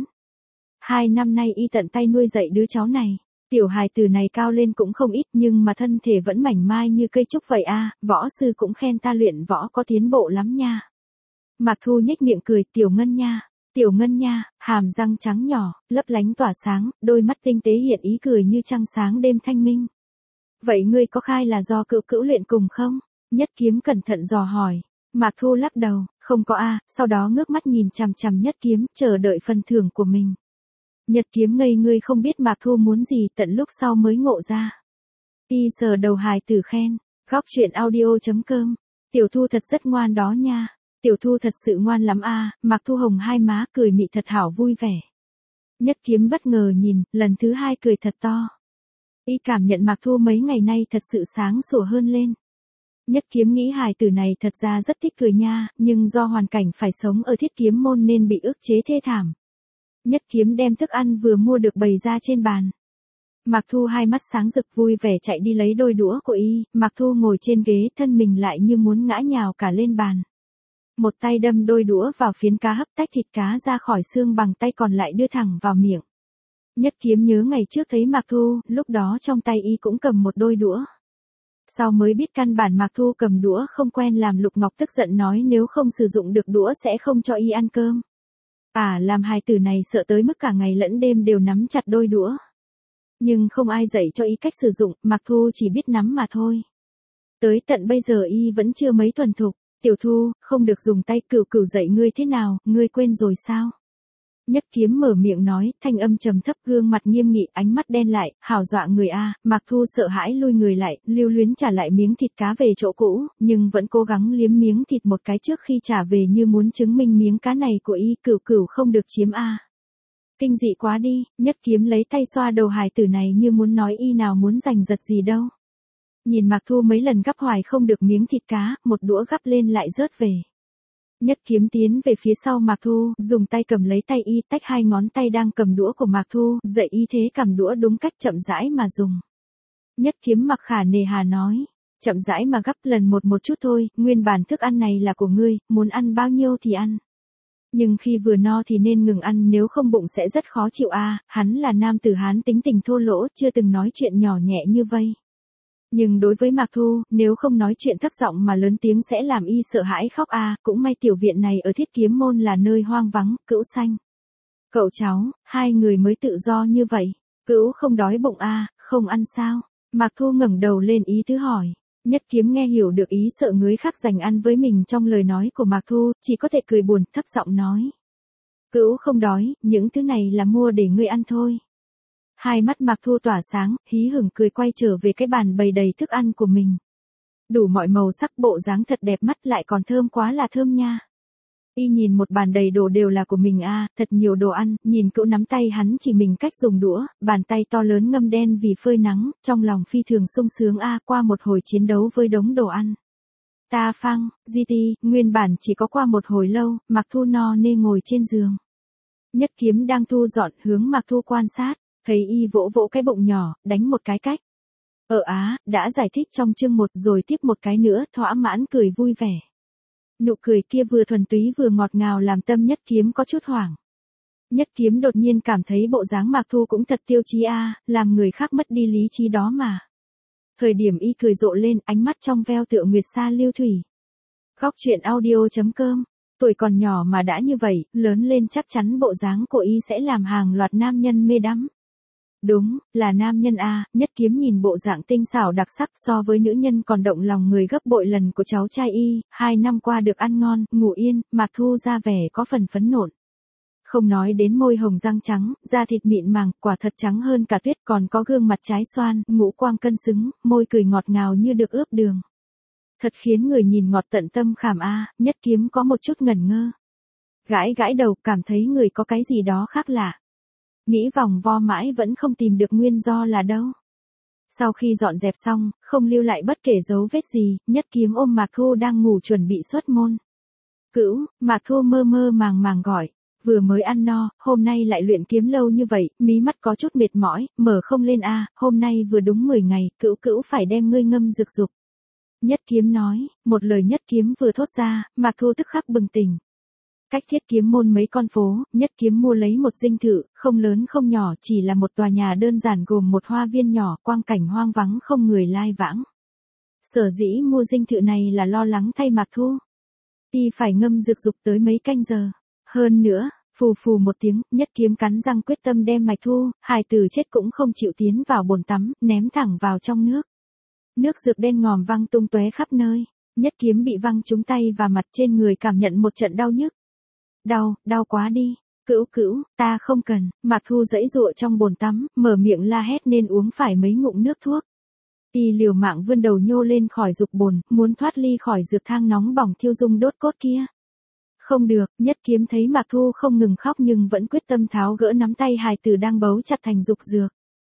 2 năm nay y tận tay nuôi dạy đứa cháu này. Tiểu hài tử này cao lên cũng không ít nhưng mà thân thể vẫn mảnh mai như cây trúc vậy võ sư cũng khen ta luyện võ có tiến bộ lắm nha. Mạc Thu nhếch miệng cười, Tiểu Ngân nha, hàm răng trắng nhỏ, lấp lánh tỏa sáng, đôi mắt tinh tế hiện ý cười như trăng sáng đêm thanh minh. Vậy ngươi có khai là do cữu cữu luyện cùng không? Nhất Kiếm cẩn thận dò hỏi. Mạc Thu lắc đầu, không có sau đó ngước mắt nhìn chằm chằm Nhất Kiếm, chờ đợi phần thưởng của mình. Nhất Kiếm ngây ngươi không biết Mạc Thu muốn gì, tận lúc sau mới ngộ ra. Y sờ đầu hài tử khen. Góc truyện audio.com. Tiểu Thu thật rất ngoan đó nha. Tiểu Thu thật sự ngoan lắm a. Mạc Thu hồng hai má cười mị thật hảo vui vẻ. Nhất Kiếm bất ngờ nhìn, lần thứ hai cười thật to. Y cảm nhận Mạc Thu mấy ngày nay thật sự sáng sủa hơn lên. Nhất Kiếm nghĩ hài tử này thật ra rất thích cười nha, nhưng do hoàn cảnh phải sống ở Thiết Kiếm môn nên bị ức chế thê thảm. Nhất Kiếm đem thức ăn vừa mua được bày ra trên bàn. Mạc Thu hai mắt sáng rực vui vẻ chạy đi lấy đôi đũa của y, Mạc Thu ngồi trên ghế thân mình lại như muốn ngã nhào cả lên bàn. Một tay đâm đôi đũa vào phiến cá hấp tách thịt cá ra khỏi xương, bằng tay còn lại đưa thẳng vào miệng. Nhất Kiếm nhớ ngày trước thấy Mạc Thu, lúc đó trong tay y cũng cầm một đôi đũa. Sau mới biết căn bản Mạc Thu cầm đũa không quen, làm Lục Ngọc tức giận nói nếu không sử dụng được đũa sẽ không cho y ăn cơm. Làm hài tử này sợ tới mức cả ngày lẫn đêm đều nắm chặt đôi đũa. Nhưng không ai dạy cho y cách sử dụng, Mạc Thu chỉ biết nắm mà thôi. Tới tận bây giờ y vẫn chưa mấy thuần thục. Tiểu Thu, không được dùng tay, Cửu Cửu dạy ngươi thế nào, ngươi quên rồi sao? Nhất Kiếm mở miệng nói, thanh âm trầm thấp, gương mặt nghiêm nghị, ánh mắt đen lại, hảo dọa người a. Mạc Thu sợ hãi lui người lại, lưu luyến trả lại miếng thịt cá về chỗ cũ, nhưng vẫn cố gắng liếm miếng thịt một cái trước khi trả về như muốn chứng minh miếng cá này của y. Cửu Cửu không được chiếm a. Kinh dị quá đi. Nhất Kiếm lấy tay xoa đầu hài tử này như muốn nói y nào muốn giành giật gì đâu. Nhìn Mạc Thu mấy lần gắp hoài không được miếng thịt cá, một đũa gắp lên lại rớt về. Nhất Kiếm tiến về phía sau Mạc Thu, dùng tay cầm lấy tay y, tách hai ngón tay đang cầm đũa của Mạc Thu, dạy y thế cầm đũa đúng cách, chậm rãi mà dùng. Nhất Kiếm mặc khả nề hà nói, chậm rãi mà gắp, lần một chút thôi, nguyên bản thức ăn này là của ngươi, muốn ăn bao nhiêu thì ăn. Nhưng khi vừa no thì nên ngừng ăn, nếu không bụng sẽ rất khó chịu a. Hắn là nam tử Hán tính tình thô lỗ, chưa từng nói chuyện nhỏ nhẹ như vây. Nhưng đối với Mạc Thu, nếu không nói chuyện thấp giọng mà lớn tiếng sẽ làm y sợ hãi khóc a. Cũng may tiểu viện này ở Thiết Kiếm môn là nơi hoang vắng, Cữu xanh. Cậu cháu, hai người mới tự do như vậy. Cữu không đói bụng a, không ăn sao? Mạc Thu ngẩng đầu lên ý tứ hỏi. Nhất Kiếm nghe hiểu được ý sợ người khác giành ăn với mình trong lời nói của Mạc Thu, chỉ có thể cười buồn, thấp giọng nói. Cữu không đói, những thứ này là mua để ngươi ăn thôi. Hai mắt Mạc Thu tỏa sáng, hí hửng cười quay trở về cái bàn bày đầy thức ăn của mình. Đủ mọi màu sắc, bộ dáng thật đẹp mắt, lại còn thơm quá là thơm nha. Y nhìn một bàn đầy đồ đều là của mình a, thật nhiều đồ ăn, nhìn Cữu nắm tay hắn chỉ mình cách dùng đũa, bàn tay to lớn ngâm đen vì phơi nắng, trong lòng phi thường sung sướng a. Qua một hồi chiến đấu với đống đồ ăn. Ta phăng, GT, nguyên bản chỉ có qua một hồi lâu, Mạc Thu no nê ngồi trên giường. Nhất Kiếm đang thu dọn, hướng Mạc Thu quan sát, thấy y vỗ vỗ cái bụng nhỏ, đánh một cái cách. Đã giải thích trong chương 1 rồi, tiếp một cái nữa, thỏa mãn cười vui vẻ. Nụ cười kia vừa thuần túy vừa ngọt ngào làm tâm Nhất Kiếm có chút hoảng. Nhất Kiếm đột nhiên cảm thấy bộ dáng Mạc Thu cũng thật tiêu chí a, làm người khác mất đi lý trí đó mà. Thời điểm y cười rộ lên, ánh mắt trong veo tựa nguyệt sa lưu thủy. Góc truyện audio.com. Tuổi còn nhỏ mà đã như vậy, lớn lên chắc chắn bộ dáng của y sẽ làm hàng loạt nam nhân mê đắm. Đúng, là nam nhân a. Nhất Kiếm nhìn bộ dạng tinh xảo đặc sắc so với nữ nhân còn động lòng người gấp bội lần của cháu trai y, 2 năm qua được ăn ngon, ngủ yên, Mạc Thu ra vẻ có phần phấn nộn. Không nói đến môi hồng răng trắng, da thịt mịn màng, quả thật trắng hơn cả tuyết, còn có gương mặt trái xoan, ngũ quan cân xứng, môi cười ngọt ngào như được ướp đường. Thật khiến người nhìn ngọt tận tâm khảm a. Nhất Kiếm có một chút ngẩn ngơ. Gãi gãi đầu, cảm thấy người có cái gì đó khác lạ. Nghĩ vòng vo mãi vẫn không tìm được nguyên do là đâu. Sau khi dọn dẹp xong, không lưu lại bất kể dấu vết gì, Nhất Kiếm ôm Mạc Thu đang ngủ chuẩn bị xuất môn. Cữu, Mạc Thu mơ mơ màng màng gọi. Vừa mới ăn no, hôm nay lại luyện kiếm lâu như vậy, mí mắt có chút mệt mỏi, mở không lên a. Hôm nay vừa đúng 10 ngày, Cữu phải đem ngươi ngâm dược dục. Nhất Kiếm nói, một lời Nhất Kiếm vừa thốt ra, Mạc Thu tức khắc bừng tỉnh. Cách Thiết Kiếm môn mấy con phố, Nhất Kiếm mua lấy một dinh thự, không lớn không nhỏ, chỉ là một tòa nhà đơn giản gồm một hoa viên nhỏ, quang cảnh hoang vắng không người lai vãng. Sở dĩ mua dinh thự này là lo lắng thay Mạc Thu. Y phải ngâm dược dục tới mấy canh giờ. Hơn nữa, phù phù một tiếng, Nhất Kiếm cắn răng quyết tâm đem Mạc Thu, hài tử chết cũng không chịu tiến vào bồn tắm, ném thẳng vào trong nước. Nước dược đen ngòm văng tung tóe khắp nơi. Nhất Kiếm bị văng trúng tay và mặt, trên người cảm nhận một trận đau nhức. Đau quá đi. Cữu, ta không cần. Mạc Thu giãy giụa trong bồn tắm, mở miệng la hét nên uống phải mấy ngụm nước thuốc. Y liều mạng vươn đầu nhô lên khỏi dục bồn, muốn thoát ly khỏi dược thang nóng bỏng thiêu dung đốt cốt kia. Không được, Nhất Kiếm thấy Mạc Thu không ngừng khóc nhưng vẫn quyết tâm tháo gỡ nắm tay hài tử đang bấu chặt thành dục dược.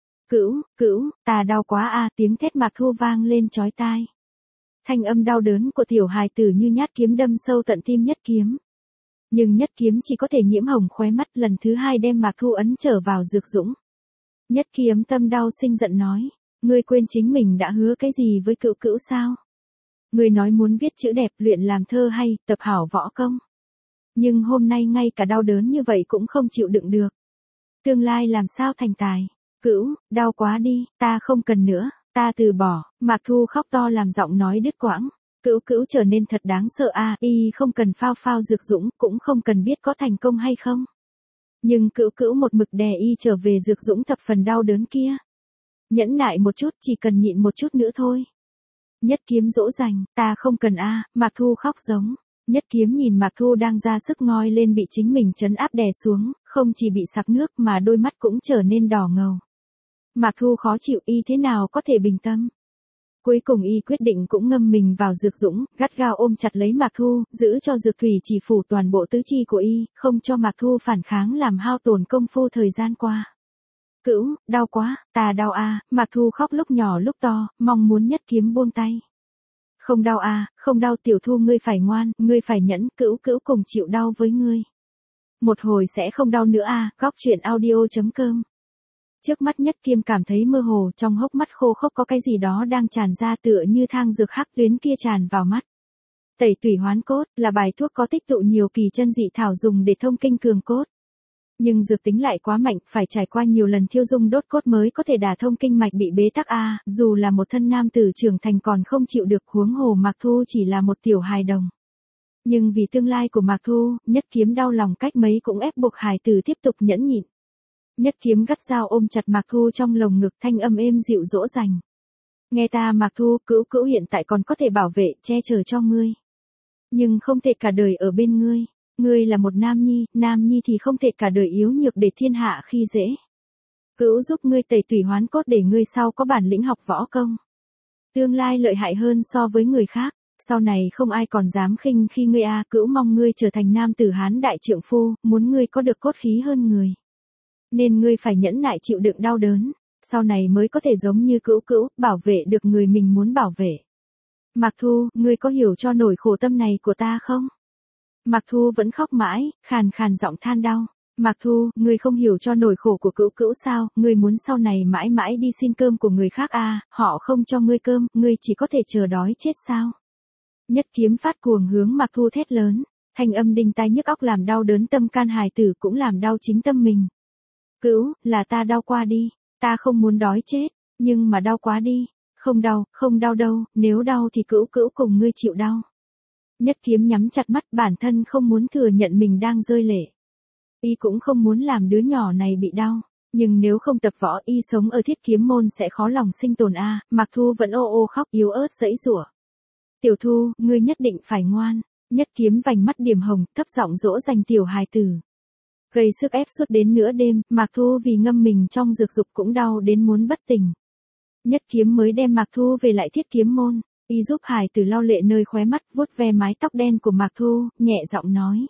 Cữu, ta đau quá a, tiếng thét Mạc Thu vang lên chói tai. Thanh âm đau đớn của tiểu hài tử như nhát kiếm đâm sâu tận tim Nhất Kiếm. Nhưng Nhất Kiếm chỉ có thể nhiễm hồng khóe mắt, lần thứ hai đem Mạc Thu ấn trở vào dược dũng. Nhất Kiếm tâm đau sinh giận nói, ngươi quên chính mình đã hứa cái gì với Cữu sao? Ngươi nói muốn viết chữ đẹp, luyện làm thơ hay, tập hảo võ công. Nhưng hôm nay ngay cả đau đớn như vậy cũng không chịu đựng được. Tương lai làm sao thành tài? Đau quá đi, ta không cần nữa, ta từ bỏ. Mạc Thu khóc to làm giọng nói đứt quãng. Cữu trở nên thật đáng sợ a, y không cần phao dược dũng, cũng không cần biết có thành công hay không. Nhưng Cữu một mực đè y trở về dược dũng thập phần đau đớn kia. Nhẫn nại một chút, chỉ cần nhịn một chút nữa thôi. Nhất Kiếm dỗ dành, ta không cần a. Mạc Thu khóc giống. Nhất Kiếm nhìn Mạc Thu đang ra sức ngoi lên bị chính mình trấn áp đè xuống, không chỉ bị sặc nước mà đôi mắt cũng trở nên đỏ ngầu. Mạc Thu khó chịu, y thế nào có thể bình tâm. Cuối cùng y quyết định cũng ngâm mình vào dược dũng, gắt gao ôm chặt lấy Mạc Thu, giữ cho dược thủy chỉ phủ toàn bộ tứ chi của y, không cho Mạc Thu phản kháng làm hao tổn công phu thời gian qua. Đau quá, ta đau a. Mạc Thu khóc lúc nhỏ lúc to, mong muốn Nhất Kiếm buông tay. Không đau a, không đau tiểu Thu, ngươi phải ngoan, ngươi phải nhẫn, Cữu cùng chịu đau với ngươi. Một hồi sẽ không đau nữa a. Góc truyện audio.com. Trước mắt Nhất Kiếm cảm thấy mơ hồ, trong hốc mắt khô khốc có cái gì đó đang tràn ra tựa như thang dược hắc tuyến kia tràn vào mắt. Tẩy tủy hoán cốt là bài thuốc có tích tụ nhiều kỳ chân dị thảo dùng để thông kinh cường cốt. Nhưng dược tính lại quá mạnh, phải trải qua nhiều lần thiêu dung đốt cốt mới có thể đả thông kinh mạch bị bế tắc a, dù là một thân nam tử trưởng thành còn không chịu được, huống hồ Mạc Thu chỉ là một tiểu hài đồng. Nhưng vì tương lai của Mạc Thu, Nhất Kiếm đau lòng cách mấy cũng ép buộc hài tử tiếp tục nhẫn nhịn. Nhất Kiếm gắt gao ôm chặt Mạc Thu trong lồng ngực, thanh âm êm dịu dỗ dành. Nghe ta Mạc Thu, Cữu hiện tại còn có thể bảo vệ, che chở cho ngươi. Nhưng không thể cả đời ở bên ngươi. Ngươi là một nam nhi thì không thể cả đời yếu nhược để thiên hạ khi dễ. Cữu giúp ngươi tẩy tủy hoán cốt để ngươi sau có bản lĩnh học võ công. Tương lai lợi hại hơn so với người khác, sau này không ai còn dám khinh khi ngươi a. Cữu mong ngươi trở thành nam tử Hán đại trượng phu, muốn ngươi có được cốt khí hơn người. Nên ngươi phải nhẫn nại chịu đựng đau đớn, sau này mới có thể giống như Cữu, bảo vệ được người mình muốn bảo vệ. Mạc Thu, ngươi có hiểu cho nổi khổ tâm này của ta không? Mạc Thu vẫn khóc mãi, khàn giọng than đau. Mạc Thu, ngươi không hiểu cho nổi khổ của Cữu sao? Ngươi muốn sau này mãi mãi đi xin cơm của người khác à? Họ không cho ngươi cơm, ngươi chỉ có thể chờ đói chết sao? Nhất Kiếm phát cuồng hướng Mạc Thu thét lớn, thanh âm đinh tai nhức óc làm đau đớn tâm can hài tử cũng làm đau chính tâm mình. Là ta đau qua đi, ta không muốn đói chết, nhưng mà đau quá đi. Không đau đâu, nếu đau thì Cữu cùng ngươi chịu đau. Nhất Kiếm nhắm chặt mắt, bản thân không muốn thừa nhận mình đang rơi lệ. Y cũng không muốn làm đứa nhỏ này bị đau, nhưng nếu không tập võ y sống ở Thiết Kiếm môn sẽ khó lòng sinh tồn a. Mạc Thu vẫn ô khóc yếu ớt giãy giụa. Tiểu Thu, ngươi nhất định phải ngoan. Nhất Kiếm vành mắt điểm hồng, thấp giọng dỗ dành tiểu hài tử. Gây sức ép suốt đến nửa đêm, Mạc Thu vì ngâm mình trong dược dục cũng đau đến muốn bất tỉnh. Nhất Kiếm mới đem Mạc Thu về lại Thiết Kiếm môn. Y giúp hài tử lau lệ nơi khóe mắt, vuốt ve mái tóc đen của Mạc Thu, nhẹ giọng nói.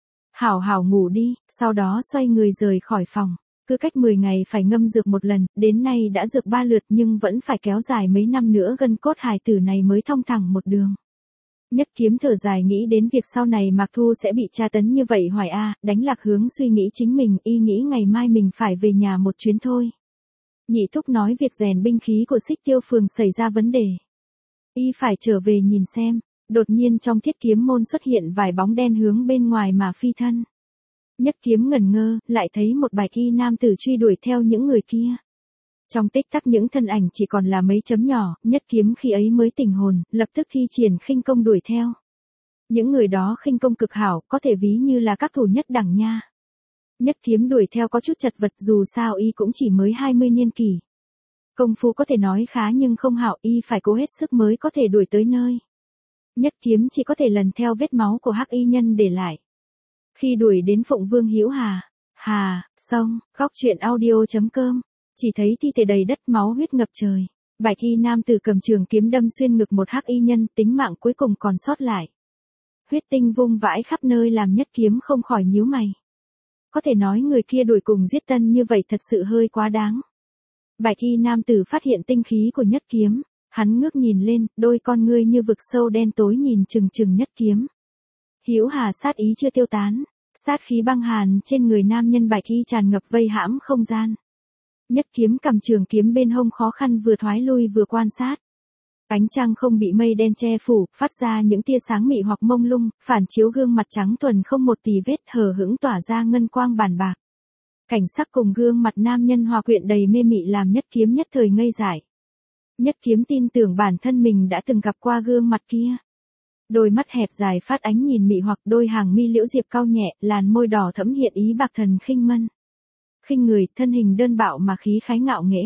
Hảo ngủ đi, sau đó xoay người rời khỏi phòng. Cứ cách 10 ngày phải ngâm dược một lần, đến nay đã dược 3 lượt nhưng vẫn phải kéo dài mấy năm nữa gân cốt hài tử này mới thong thẳng một đường. Nhất Kiếm thở dài nghĩ đến việc sau này Mạc Thu sẽ bị tra tấn như vậy hoài a, đánh lạc hướng suy nghĩ chính mình, y nghĩ ngày mai mình phải về nhà một chuyến thôi. Nhị thúc nói việc rèn binh khí của Xích Tiêu Phường xảy ra vấn đề. Y phải trở về nhìn xem. Đột nhiên trong Thiết Kiếm môn xuất hiện vài bóng đen hướng bên ngoài mà phi thân. Nhất Kiếm ngẩn ngơ, lại thấy một bạch y nam tử truy đuổi theo những người kia. Trong tích tắc những thân ảnh chỉ còn là mấy chấm nhỏ, Nhất Kiếm khi ấy mới tỉnh hồn, lập tức thi triển khinh công đuổi theo. Những người đó khinh công cực hảo, có thể ví như là các thủ nhất đẳng nha. Nhất Kiếm đuổi theo có chút chật vật, dù sao y cũng chỉ mới 20 niên kỷ. Công phu có thể nói khá nhưng không hảo, y phải cố hết sức mới có thể đuổi tới nơi. Nhất Kiếm chỉ có thể lần theo vết máu của hắc y nhân để lại. Khi đuổi đến Phụng Vương Hữu Hà, xong, góc truyện audio.com, chỉ thấy thi thể đầy đất máu huyết ngập trời. Bạch y nam tử cầm trường kiếm đâm xuyên ngực một hắc y nhân, tính mạng cuối cùng còn sót lại. Huyết tinh vung vãi khắp nơi làm Nhất Kiếm không khỏi nhíu mày. Có thể nói người kia đuổi cùng giết tân như vậy thật sự hơi quá đáng. Bạch y nam tử phát hiện tinh khí của Nhất Kiếm, hắn ngước nhìn lên, đôi con ngươi như vực sâu đen tối nhìn chừng chừng Nhất Kiếm. Hữu hà sát ý chưa tiêu tán, sát khí băng hàn trên người nam nhân bạch y tràn ngập vây hãm không gian. Nhất Kiếm cầm trường kiếm bên hông khó khăn vừa thoái lui vừa quan sát. Ánh trăng không bị mây đen che phủ, phát ra những tia sáng mị hoặc mông lung, phản chiếu gương mặt trắng thuần không một tì vết, hờ hững tỏa ra ngân quang bản bạc. Cảnh sắc cùng gương mặt nam nhân hòa quyện đầy mê mị làm Nhất Kiếm nhất thời ngây dại. Nhất Kiếm tin tưởng bản thân mình đã từng gặp qua gương mặt kia. Đôi mắt hẹp dài phát ánh nhìn mị hoặc, đôi hàng mi liễu diệp cau nhẹ, làn môi đỏ thẫm hiện ý bạc thần khinh mân. Khinh người, thân hình đơn bạo mà khí khái ngạo nghễ.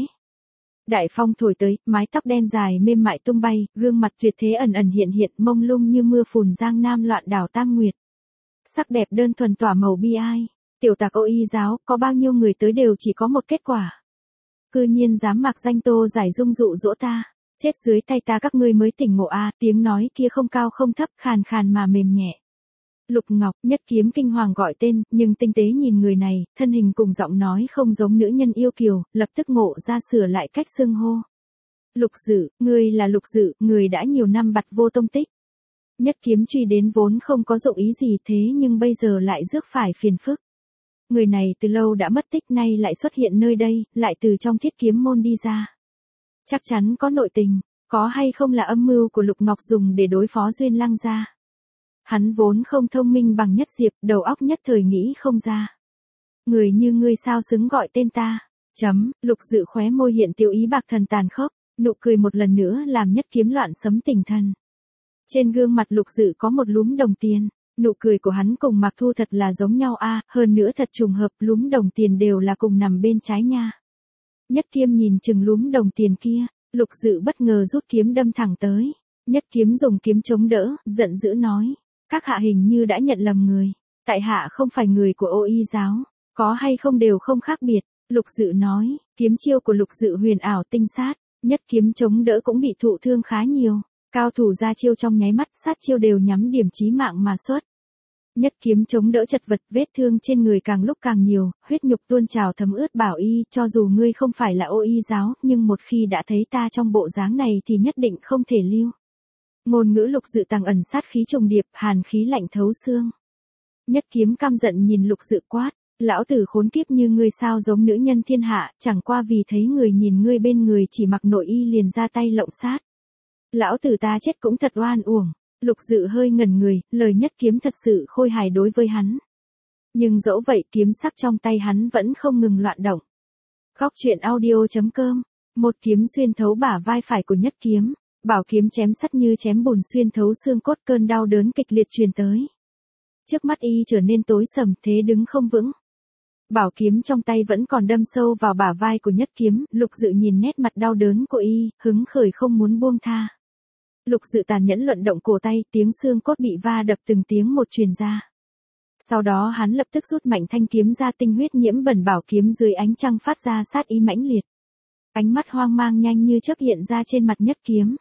Đại phong thổi tới, mái tóc đen dài mềm mại tung bay, gương mặt tuyệt thế ẩn ẩn hiện hiện, mông lung như mưa phùn giang nam loạn đảo tam nguyệt. Sắc đẹp đơn thuần tỏa màu bi ai. Tiểu tặc Ô Y giáo, có bao nhiêu người tới đều chỉ có một kết quả. Cư nhiên dám mặc danh Tô Giải Dung dụ dỗ ta, chết dưới tay ta các ngươi mới tỉnh ngộ a. Tiếng nói kia không cao không thấp, khàn khàn mà mềm nhẹ. Lục Ngọc. Nhất Kiếm kinh hoàng gọi tên, nhưng tinh tế nhìn người này, thân hình cùng giọng nói không giống nữ nhân yêu kiều, lập tức ngộ ra sửa lại cách xưng hô. Lục Dự, ngươi là Lục Dự, người đã nhiều năm bặt vô tông tích. Nhất Kiếm truy đến vốn không có dụng ý gì thế nhưng bây giờ lại rước phải phiền phức. Người này từ lâu đã mất tích nay lại xuất hiện nơi đây, lại từ trong Thiết Kiếm môn đi ra. Chắc chắn có nội tình, có hay không là âm mưu của Lục Ngọc dùng để đối phó Duyên Lăng gia. Hắn vốn không thông minh bằng Nhất Diệp, đầu óc nhất thời nghĩ không ra. Người như ngươi sao xứng gọi tên ta? Lục Dự khóe môi hiện tiêu ý bạc thần tàn khốc, nụ cười một lần nữa làm Nhất Kiếm loạn sấm tỉnh thần. Trên gương mặt Lục Dự có một lúm đồng tiền, nụ cười của hắn cùng Mạc Thu thật là giống nhau a, hơn nữa thật trùng hợp, lúm đồng tiền đều là cùng nằm bên trái nha. Nhất Kiếm nhìn chừng lúm đồng tiền kia, Lục Dự bất ngờ rút kiếm đâm thẳng tới. Nhất Kiếm dùng kiếm chống đỡ, giận dữ nói. Các hạ hình như đã nhận lầm người. Tại hạ không phải người của Ô Y giáo. Có hay không đều không khác biệt. Lục Dự nói, kiếm chiêu của Lục Dự huyền ảo tinh sát. Nhất Kiếm chống đỡ cũng bị thụ thương khá nhiều. Cao thủ ra chiêu trong nháy mắt, sát chiêu đều nhắm điểm chí mạng mà xuất. Nhất Kiếm chống đỡ chật vật, vết thương trên người càng lúc càng nhiều, huyết nhục tuôn trào thấm ướt bảo y, cho dù ngươi không phải là Ô Y giáo, nhưng một khi đã thấy ta trong bộ dáng này thì nhất định không thể lưu. Ngôn ngữ Lục Dự tàng ẩn sát khí trùng điệp, hàn khí lạnh thấu xương. Nhất Kiếm căm giận nhìn Lục Dự quát, lão tử khốn kiếp như ngươi sao giống nữ nhân thiên hạ, chẳng qua vì thấy người nhìn ngươi bên người chỉ mặc nội y liền ra tay lộng sát. Lão tử ta chết cũng thật oan uổng. Lục Dự hơi ngẩn người, lời Nhất Kiếm thật sự khôi hài đối với hắn. Nhưng dẫu vậy kiếm sắc trong tay hắn vẫn không ngừng loạn động. Góc truyện audio.com. Một kiếm xuyên thấu bả vai phải của Nhất Kiếm. Bảo kiếm chém sắt như chém bùn xuyên thấu xương cốt, cơn đau đớn kịch liệt truyền tới. Trước mắt y trở nên tối sầm, thế đứng không vững. Bảo kiếm trong tay vẫn còn đâm sâu vào bả vai của Nhất Kiếm, Lục Dự nhìn nét mặt đau đớn của y, hứng khởi không muốn buông tha. Lục Dự tàn nhẫn luận động cổ tay, tiếng xương cốt bị va đập từng tiếng một truyền ra. Sau đó hắn lập tức rút mạnh thanh kiếm ra, tinh huyết nhiễm bẩn bảo kiếm dưới ánh trăng phát ra sát ý mãnh liệt. Ánh mắt hoang mang nhanh như chớp hiện ra trên mặt Nhất Kiếm.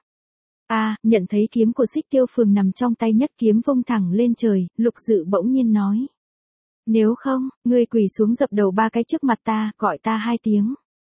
Nhận thấy kiếm của Xích Tiêu Phường nằm trong tay Nhất Kiếm vung thẳng lên trời, Lục Dự bỗng nhiên nói. Nếu không, ngươi quỳ xuống dập đầu 3 cái trước mặt ta, gọi ta 2 tiếng.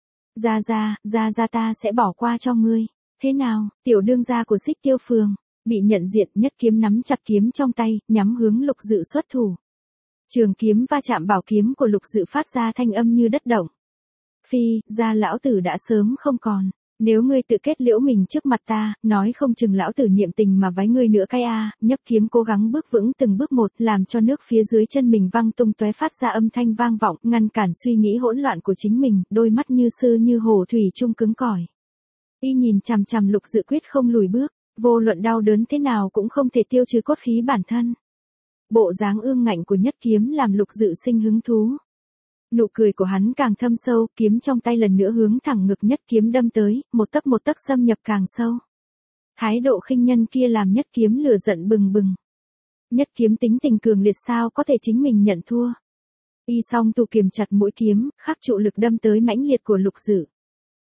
Ra ta sẽ bỏ qua cho ngươi. Thế nào, tiểu đương gia của Xích Tiêu Phường, bị nhận diện. Nhất Kiếm nắm chặt kiếm trong tay, nhắm hướng Lục Dự xuất thủ. Trường kiếm va chạm bảo kiếm của Lục Dự phát ra thanh âm như đất động. Phi, ra lão tử đã sớm không còn. Nếu ngươi tự kết liễu mình trước mặt ta, nói không chừng lão tử niệm tình mà vái ngươi nữa cái a. Nhấp kiếm cố gắng bước vững từng bước một, làm cho nước phía dưới chân mình văng tung tóe phát ra âm thanh vang vọng, ngăn cản suy nghĩ hỗn loạn của chính mình, đôi mắt như sư như hồ thủy chung cứng cỏi. Y nhìn chằm chằm Lục Dự quyết không lùi bước, vô luận đau đớn thế nào cũng không thể tiêu trừ cốt khí bản thân. Bộ dáng ương ngạnh của Nhất Kiếm làm Lục Dự sinh hứng thú. Nụ cười của hắn càng thâm sâu, kiếm trong tay lần nữa hướng thẳng ngực Nhất Kiếm đâm tới, một tấc xâm nhập càng sâu. Thái độ khinh nhân kia làm Nhất Kiếm lửa giận bừng bừng. Nhất Kiếm tính tình cường liệt sao có thể chính mình nhận thua. Y song tu kiềm chặt mũi kiếm, khắc trụ lực đâm tới mãnh liệt của Lục Dự.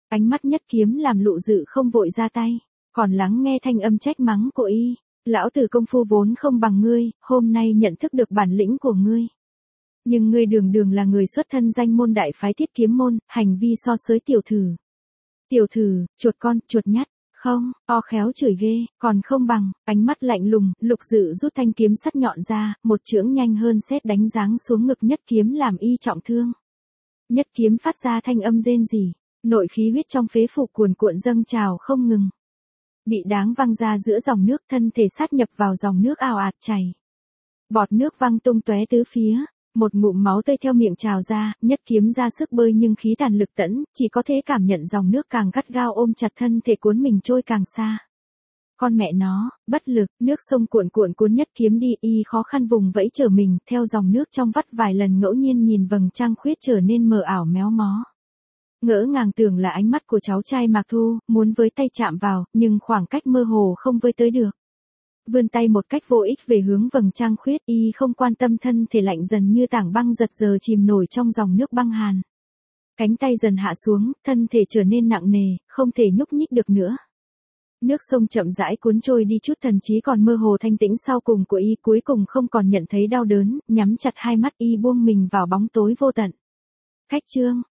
Ánh mắt Nhất Kiếm làm Lụ Dự không vội ra tay, còn lắng nghe thanh âm trách mắng của y. Lão tử công phu vốn không bằng ngươi, hôm nay nhận thức được bản lĩnh của ngươi. Nhưng ngươi đường đường là người xuất thân danh môn đại phái Thiết Kiếm môn, hành vi so sới tiểu thử. Tiểu thử, chuột con, chuột nhắt, không, khéo chửi ghê, còn không bằng, ánh mắt lạnh lùng, Lục Dự rút thanh kiếm sắt nhọn ra, một chưởng nhanh hơn sét đánh giáng xuống ngực Nhất Kiếm làm y trọng thương. Nhất Kiếm phát ra thanh âm rên rỉ, nội khí huyết trong phế phủ cuồn cuộn dâng trào không ngừng. Bị đáng văng ra giữa dòng nước, thân thể sát nhập vào dòng nước ào ạt chảy. Bọt nước văng tung tóe tứ phía, một ngụm máu tươi theo miệng trào ra, Nhất Kiếm ra sức bơi nhưng khí tàn lực tẫn, chỉ có thể cảm nhận dòng nước càng gắt gao ôm chặt thân thể cuốn mình trôi càng xa. Con mẹ nó, bất lực, nước sông cuộn cuộn cuốn Nhất Kiếm đi, y khó khăn vùng vẫy trở mình, theo dòng nước trong vắt vài lần ngẫu nhiên nhìn vầng trăng khuyết trở nên mờ ảo méo mó. Ngỡ ngàng tưởng là ánh mắt của cháu trai Mạc Thu, muốn với tay chạm vào, nhưng khoảng cách mơ hồ không với tới được. Vươn tay một cách vô ích về hướng vầng trăng khuyết, y không quan tâm thân thể lạnh dần như tảng băng giật giờ chìm nổi trong dòng nước băng hàn. Cánh tay dần hạ xuống, thân thể trở nên nặng nề, không thể nhúc nhích được nữa. Nước sông chậm rãi cuốn trôi đi, chút thần trí còn mơ hồ thanh tĩnh sau cùng của y cuối cùng không còn nhận thấy đau đớn, nhắm chặt hai mắt y buông mình vào bóng tối vô tận. Khách trương,